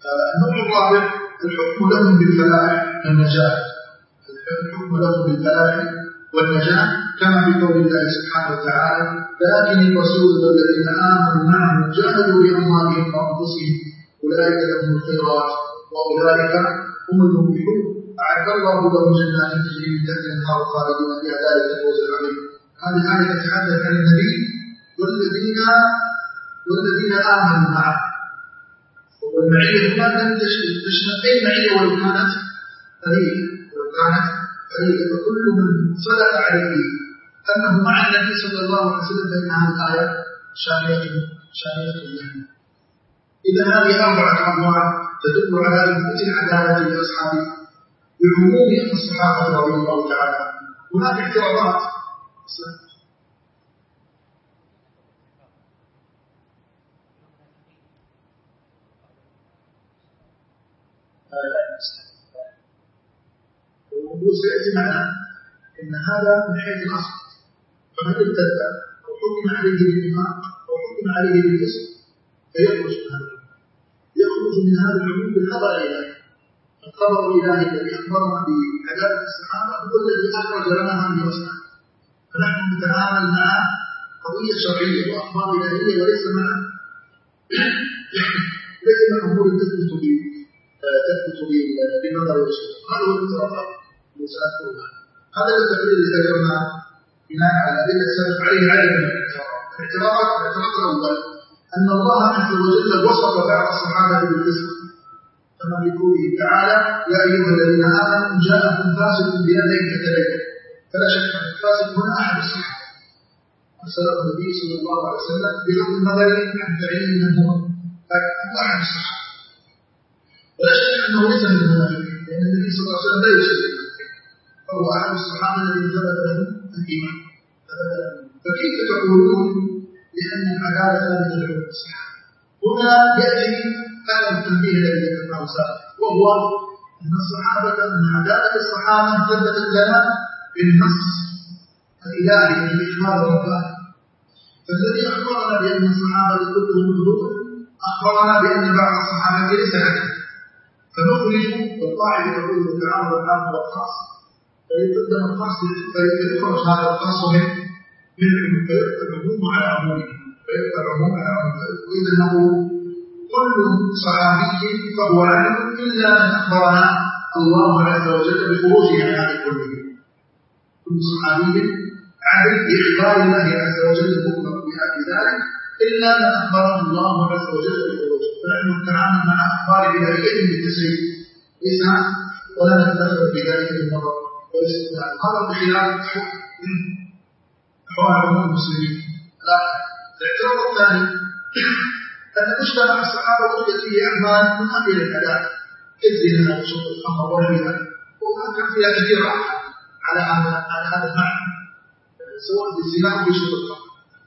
النوع الرابع الحكم لهم بالفلاح والنجاة. الحكم لهم بالفلاح والنجاة كما في قول الله سبحانه وتعالى: لكن الرسول والذين آمنوا معه جاهدوا بأموالهم وأنفسهم أولئك لهم الخيرات وأولئك هم المفلحون أعد الله لهم جنات تجري من تحتها الأنهار خالدين فيها ذلك الفوز العظيم. هذه الآية تتحدث عن النبي والذين والذين آمنوا معه. والمعية هنا تشمل أي معية ولو كانت قليلة ولو كانت قليلة فكل من صدق عليه أنه مع النبي صلى الله عليه وسلم فإن هذه الآية شاملة شاملة له. إذا هذه أربعة أنواع تدل على إثبات العدالة لأصحابه بعموم الصحابة رضي الله تعالى عنهم. هناك اعتراضات وسيأتي معنا أن هذا من حيث الأصل، فمن ارتد أو حكم عليه بالنفاق أو حكم عليه بالفسق فيخرج من هذا يخرج من هذا العموم بالخبر الإلهي. الخبر الإلهي الذي أخبرنا بعدالة الصحابة هو الذي أخرج لنا هذه الأصناف، فنحن نتعامل مع قضية شرعية وأخبار إلهية وليس مع ليس مع أمور تثبت تثبت بالنظر والشرع. هذا هو الاعتراضات التي سأذكرها. هذا التقرير الذي ذكرنا بناء على الأدلة السابقة عليه عدد من الاعتراضات. الاعتراض الأول أن الله عز وجل وصف بعض الصحابة بالفسق كما في قوله تعالى: يا أيها الذين آمنوا إن جاءكم فاسق بنبأ فتبينوا. فلا شك أن الفاسق هنا أحد الصحابة أرسله النبي صلى الله عليه وسلم بغض النظر عن تعيين من هو أحد الصحابة. ولا شك أنه ليس من المنافقين لأن النبي صلى الله عليه وسلم لا يشرك بالمنافقين، فهو أحد الصحابة الذين ثبت له الإيمان. فكيف تقولون لأن العدالة ثابتة لهم الصحابة؟ هنا يأتي هذا التنبيه الذي ذكرناه سابقا، وهو أن الصحابة أن عدالة الصحابة ثبتت لنا بالنص الإلهي بالإخبار الرباني. فالذي أخبرنا بأن الصحابة كلهم غلول أخبرنا بأن بعض الصحابة ليس عدل، فنخرج والقاعدة تقول بالتعامل العام والخاص فيقدم الخاص فيخرج هذا الخاص من من فيبقى العموم على عمومه فيبقى العموم على عمومه. وإذا نقول كل صحابي فهو عدل إلا من أخبرنا الله عز وجل بخروجه عن هذا كله. كل صحابي عدل بإخبار الله عز وجل المطلق بذلك إلا من أخبرنا الله عز وجل بخروجه. فنحن نتعامل مع أخبار إلهية بالتسيب ليس ولا نتدخل في ذلك بالنظر وليس هذا بخلاف أحوال عموم المسلمين. الاعتراض الثاني أن مجتمع الصحابة وجد فيه أعمال منافية للأداء كالزنا وشرب الخمر ونحوها، وهناك أمثلة كثيرة على هذا على هذا المعنى سواء بالزنا أو بشرب الخمر.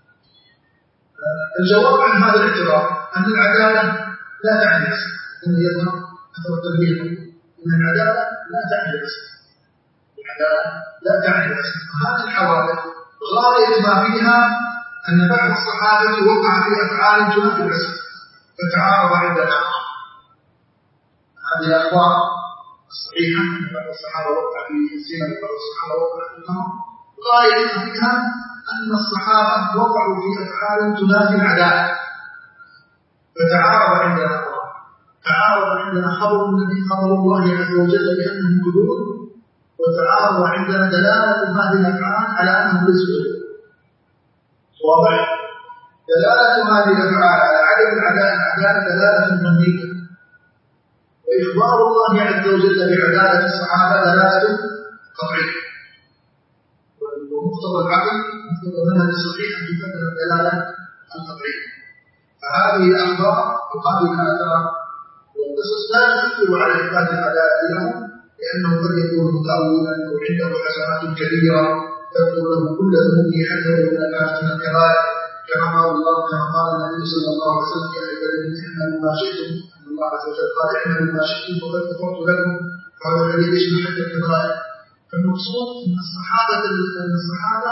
الجواب عن هذا الاعتراض أن العدالة لا تعني الأصل، أن يظهر أثر التنبيه أن العدالة لا تعني الأصل، العدالة لا تعني الأصل. هذه الحوادث غاية ما فيها أن بعض الصحابة وقع في أفعال تنافي الأصل فتعارض عند الآخر. هذه الأخبار الصحيحة أن بعض الصحابة وقع في الزنا وبعض الصحابة وقع في الخمر غاية ما فيها أن الصحابة وقعوا في أفعال تنافي العدالة فتعارض عندنا الأخبار. تعارض عندنا خبر النبي خبر الله عز وجل بأنهم كذوب، وتعارض عندنا دلالة هذه الأفعال على أنهم ليسوا كذوب. واضح؟ دلالة هذه الأفعال على عدم العدالة دلالة ظنية، وإخبار الله عز وجل بعدالة الصحابة دلالة قطعية. ومقتضى العقل مقتضى المنهج الصحيح أن تقدم الدلالة القطعية. فهذه الأخبار وهذه الآثار والقصص لا تؤثر على إثبات العدالة لهم، لأنه قد يكون متأولا أو عنده حسنات كبيرة تذكر له كل ذنوبه حتى لو لا كانت من الكبائر، كما قال الله كما قال النبي صلى الله عليه وسلم: يا أيها الذين آمنوا ما شئتم، أن الله عز وجل قال: اعملوا ما شئتم فقد غفرت لكم. فهذا الذي يشمل حتى الكبائر. فالمقصود أن الصحابة أن الصحابة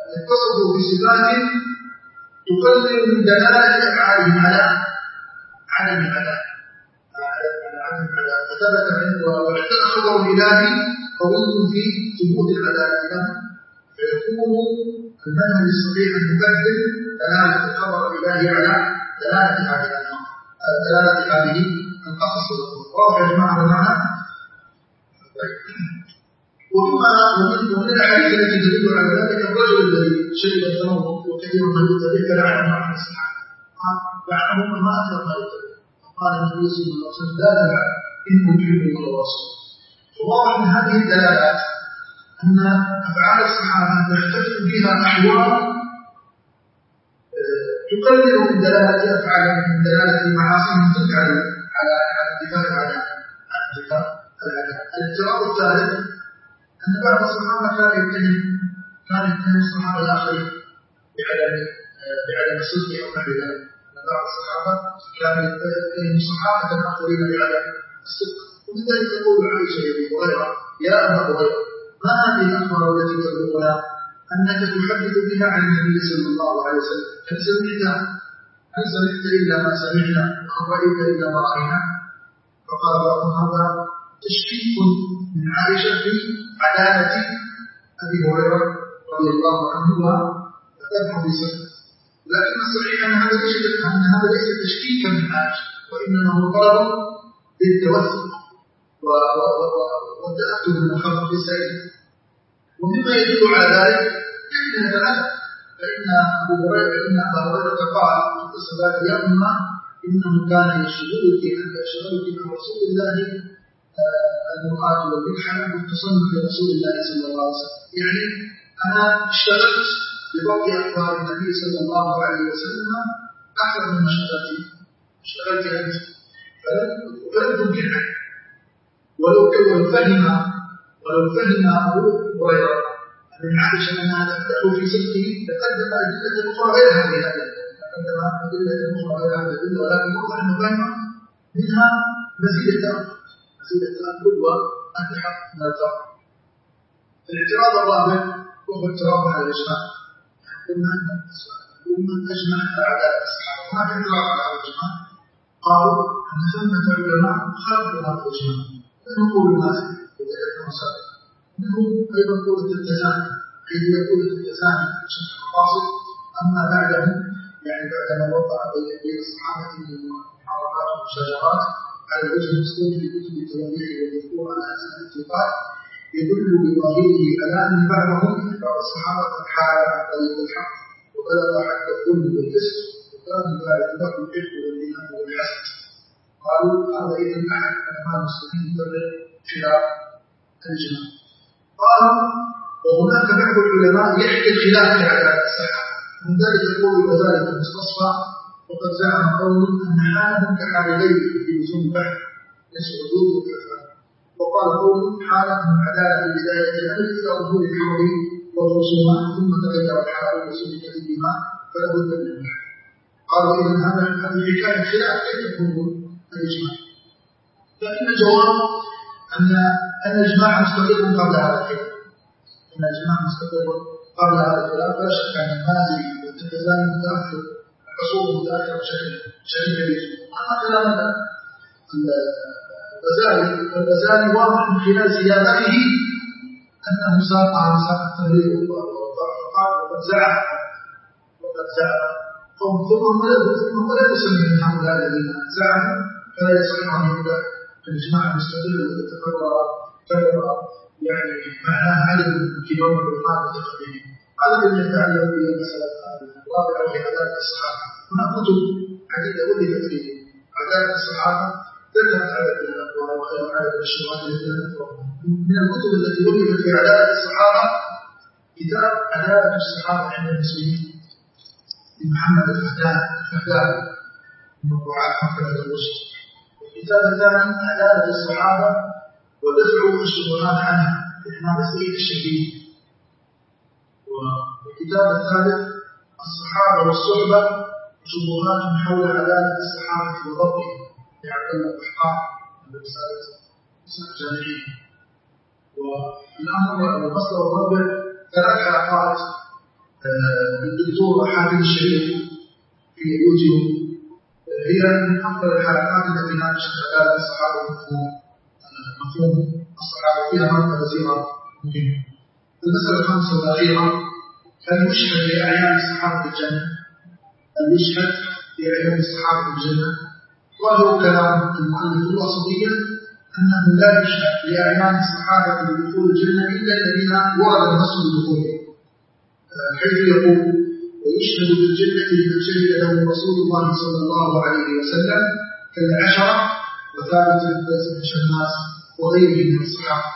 واتصفوا بصفات تقلل من دلالة أفعالهم على عدم العدالة عدم العدالة فثبت عنده واعتنى خبر الإلهي قوي في ثبوت العدالة له فيكون المنهج الصحيح المقدم دلالة الخبر الإلهي على دلالة هذه دلالة هذه القصص واضح يا جماعة المعنى. ومما ومن الأحاديث التي تدل على ذلك الرجل الذي شرب الخمر وكثير من يتبع فلعنه عن الصحابة لعنهم ما أكثر ما يتبع قال النبي صلى الله عليه وسلم لا تلعن إنه يحب الله ورسوله. وواضح من هذه الدلالات أن أفعال الصحابة تختلف فيها أحوال تقلل من دلالة أفعالهم من دلالة معاصيهم تجعل على الدفاع على الدفاع العدالة. الاعتراض الثالث أن بعض الصحابة كان يتهم كان يتهم الصحابة الآخرين بعدم بعدم الصدق أو نحو ذلك. أن بعض الصحابة كان يتهم الصحابة الآخرين بعدم الصدق. ولذلك يقول عائشة لأبي هريرة يا أبا هريرة ما هذه الأخبار التي تبلغنا أنك تحدث بها عن النبي صلى الله عليه وسلم؟ هل سمعت هل سمعت إلا ما سمعنا أو رأيت إلا ما رأينا؟ فقال بعضهم هذا تشكيك من عائشة في عدالة أبي هريرة رضي الله عنه وتبع بسنة. لكن الصحيح أن هذا ليس أن هذا ليس تشكيكا من عائشة وإنما هو طلب للتوثق والتأكد من الخبر في السيد. ومما يدل على ذلك يمكن الأدب فإن أبو هريرة إن أبا هريرة قال في قصة ذات يا أمة إنه كان يشغلك أن يشغلك عن رسول الله المرآة والملحمة والتصنف لرسول الله صلى الله عليه وسلم. يعني أنا اشتغلت بضبط أخبار النبي صلى الله عليه وسلم أكثر مما اشتغلت اشتغلت أنت فلن تمكن عنه. ولو كان فهم ولو فهم أبو هريرة من عائشة أنها تفتح في صدقه لقدم أدلة أخرى غير هذه الأدلة لقدم أدلة أخرى غير هذه الأدلة ولكن واضح أنه فهم منها مزيد التأكد مزيد التأكد والتحقق من الفرق. الاعتراض الرابع هو اعتراض على الإجماع. قلنا أن الأمة أجمع أعداء الصحابة ما في اعتراض على الإجماع. قالوا أن ثمة علماء خالفوا هذا الإجماع منهم قول المازن وذكرنا سابقا منهم أيضا قول التزامن حيث يقول التزامن عشان المقاصد. أما بعدهم يعني بعدما وقع بين الصحابة من المحاربات والمشاجرات على الوجه المذكور في كتب التواريخ والمذكور على أسماء الثقات يدل بظاهره على أن بعضهم بعض الصحابة قد حال عن طريق الحق وبلغ حتى الظلم والفسق وكان ذلك له الحب والإيمان والحسد. قالوا هذا إذن أحد علماء المسلمين يفرق خلاف الإجماع. قالوا وهناك بعض العلماء يحكي الخلاف في عدالة الصحابة من ذلك يقول وذلك المستصفى وقد زعم قوم أن حالهم كحال غيره في لزوم البحث ليس حدود وكفاءة. وقال قوم حالهم العدالة في بداية الأمر إلى ظهور الحرب والخصومات ثم تغير الحال وسلك الدماء فلا بد من البحث. قالوا إذن هذا هذه حكاية خلاف كيف يكون الإجماع؟ فإن الجواب أن الإجماع مستقر قبل هذا الخلاف. أن الإجماع مستقر قبل هذا الخلاف لا شك أن المازري والتزامن متأخر الحصول متأخر بشكل شديد جدا. أما كلام الغزالي الغزالي واضح من خلال سياقته أنه ساق على ساق التغيير والضعف وقد زعم وقد زعم قوم ثم لا يسمي من هؤلاء الذين زعموا فلا يصح أن يبدأ الإجماع المستقل الذي تقرر تقرر يعني معناه عدد كبار العلماء المتقدمين. هذا الذي يتعلق بمسألة الرابعة وهي عدالة الصحابة. هناك كتب عديدة ألفت في عدالة الصحابة ذكرت عدد من الأقوال وغير عدد الشبهات التي نذكرها. من الكتب التي ألفت في عدالة الصحابة كتاب عدالة الصحابة عند المسلمين لمحمد الفهدان الفهداني من مطبوعات مكتبة الرشد. الكتاب الثاني عدالة الصحابة ودفع الشبهات عنها للإمام سعيد الشهيد. والكتاب الثالث الصحابة والصحبة شبهات حول عدالة الصحابة وضبطهم لعبد الله القحطاني من رسالة الجامعية. والأمر والمصدر الرابع ثلاث حلقات للدكتور حاتم الشريف في يوتيوب هي من أفضل الحلقات التي ناقشت فيها الصحابة مفهوم مفهوم الصحابة فيها مرتبة وزيرة مهمة. المسألة الخامسة والأخيرة: هل يشهد لأعيان الصحابة بالجنة؟ هل يشهد لأعيان الصحابة بالجنة؟ وهو كلام المؤلف الوسطية أنه لا يشهد لأعيان الصحابة بدخول الجنة إلا الذين ورد النص بدخولهم، حيث يقول: ويشهد بالجنة لمن شهد له رسول الله صلى الله عليه وسلم كالعشرة وثابت بن قيس بن شماس وغيره من الصحابة.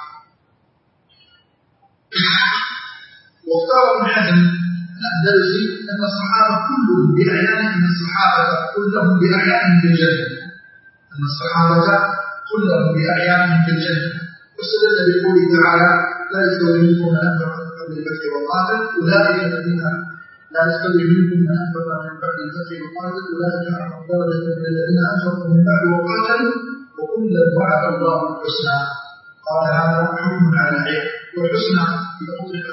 واختار ابن حزم الأندلسي أن الصحابة كلهم بأعيانهم أن الصحابة كلهم بأعيانهم في الجنة أن الصحابة كلهم بأعيانهم في الجنة واستدل بقوله تعالى: لا يستوي منكم من أنفق من قبل الفتح وقاتل أولئك الذين لا يستوي منكم من أنفق من قبل الفتح وقاتل أولئك أعظم درجة من الذين أنفقوا من بعد وقاتلوا وكلا وعد الله الحسنى. قال هذا حكم على العين، والحسنى إذا أطلقت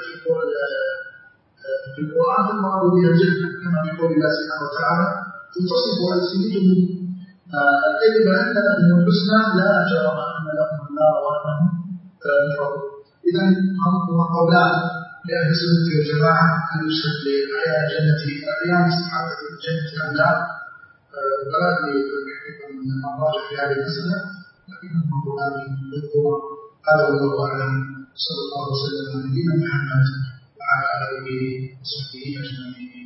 في القرآن فالمراد بها الجنة كما في قول الله سبحانه وتعالى: تصف ألسنتهم الكذب أن لهم الحسنى لا جرم أن لهم النار وأنهم يرون. إذا هما قولان لأهل السنة والجماعة: هل يشهد لأعيان الجنة أعيان الصحابة في الجنة أم لا؟ ولا يحقق من الراجح في هذه المسألة، لكنهم قولان للظهور. هذا والله أعلم. صلى الله وسلم على نبينا محمد وعلى آله وصحبه أجمعين.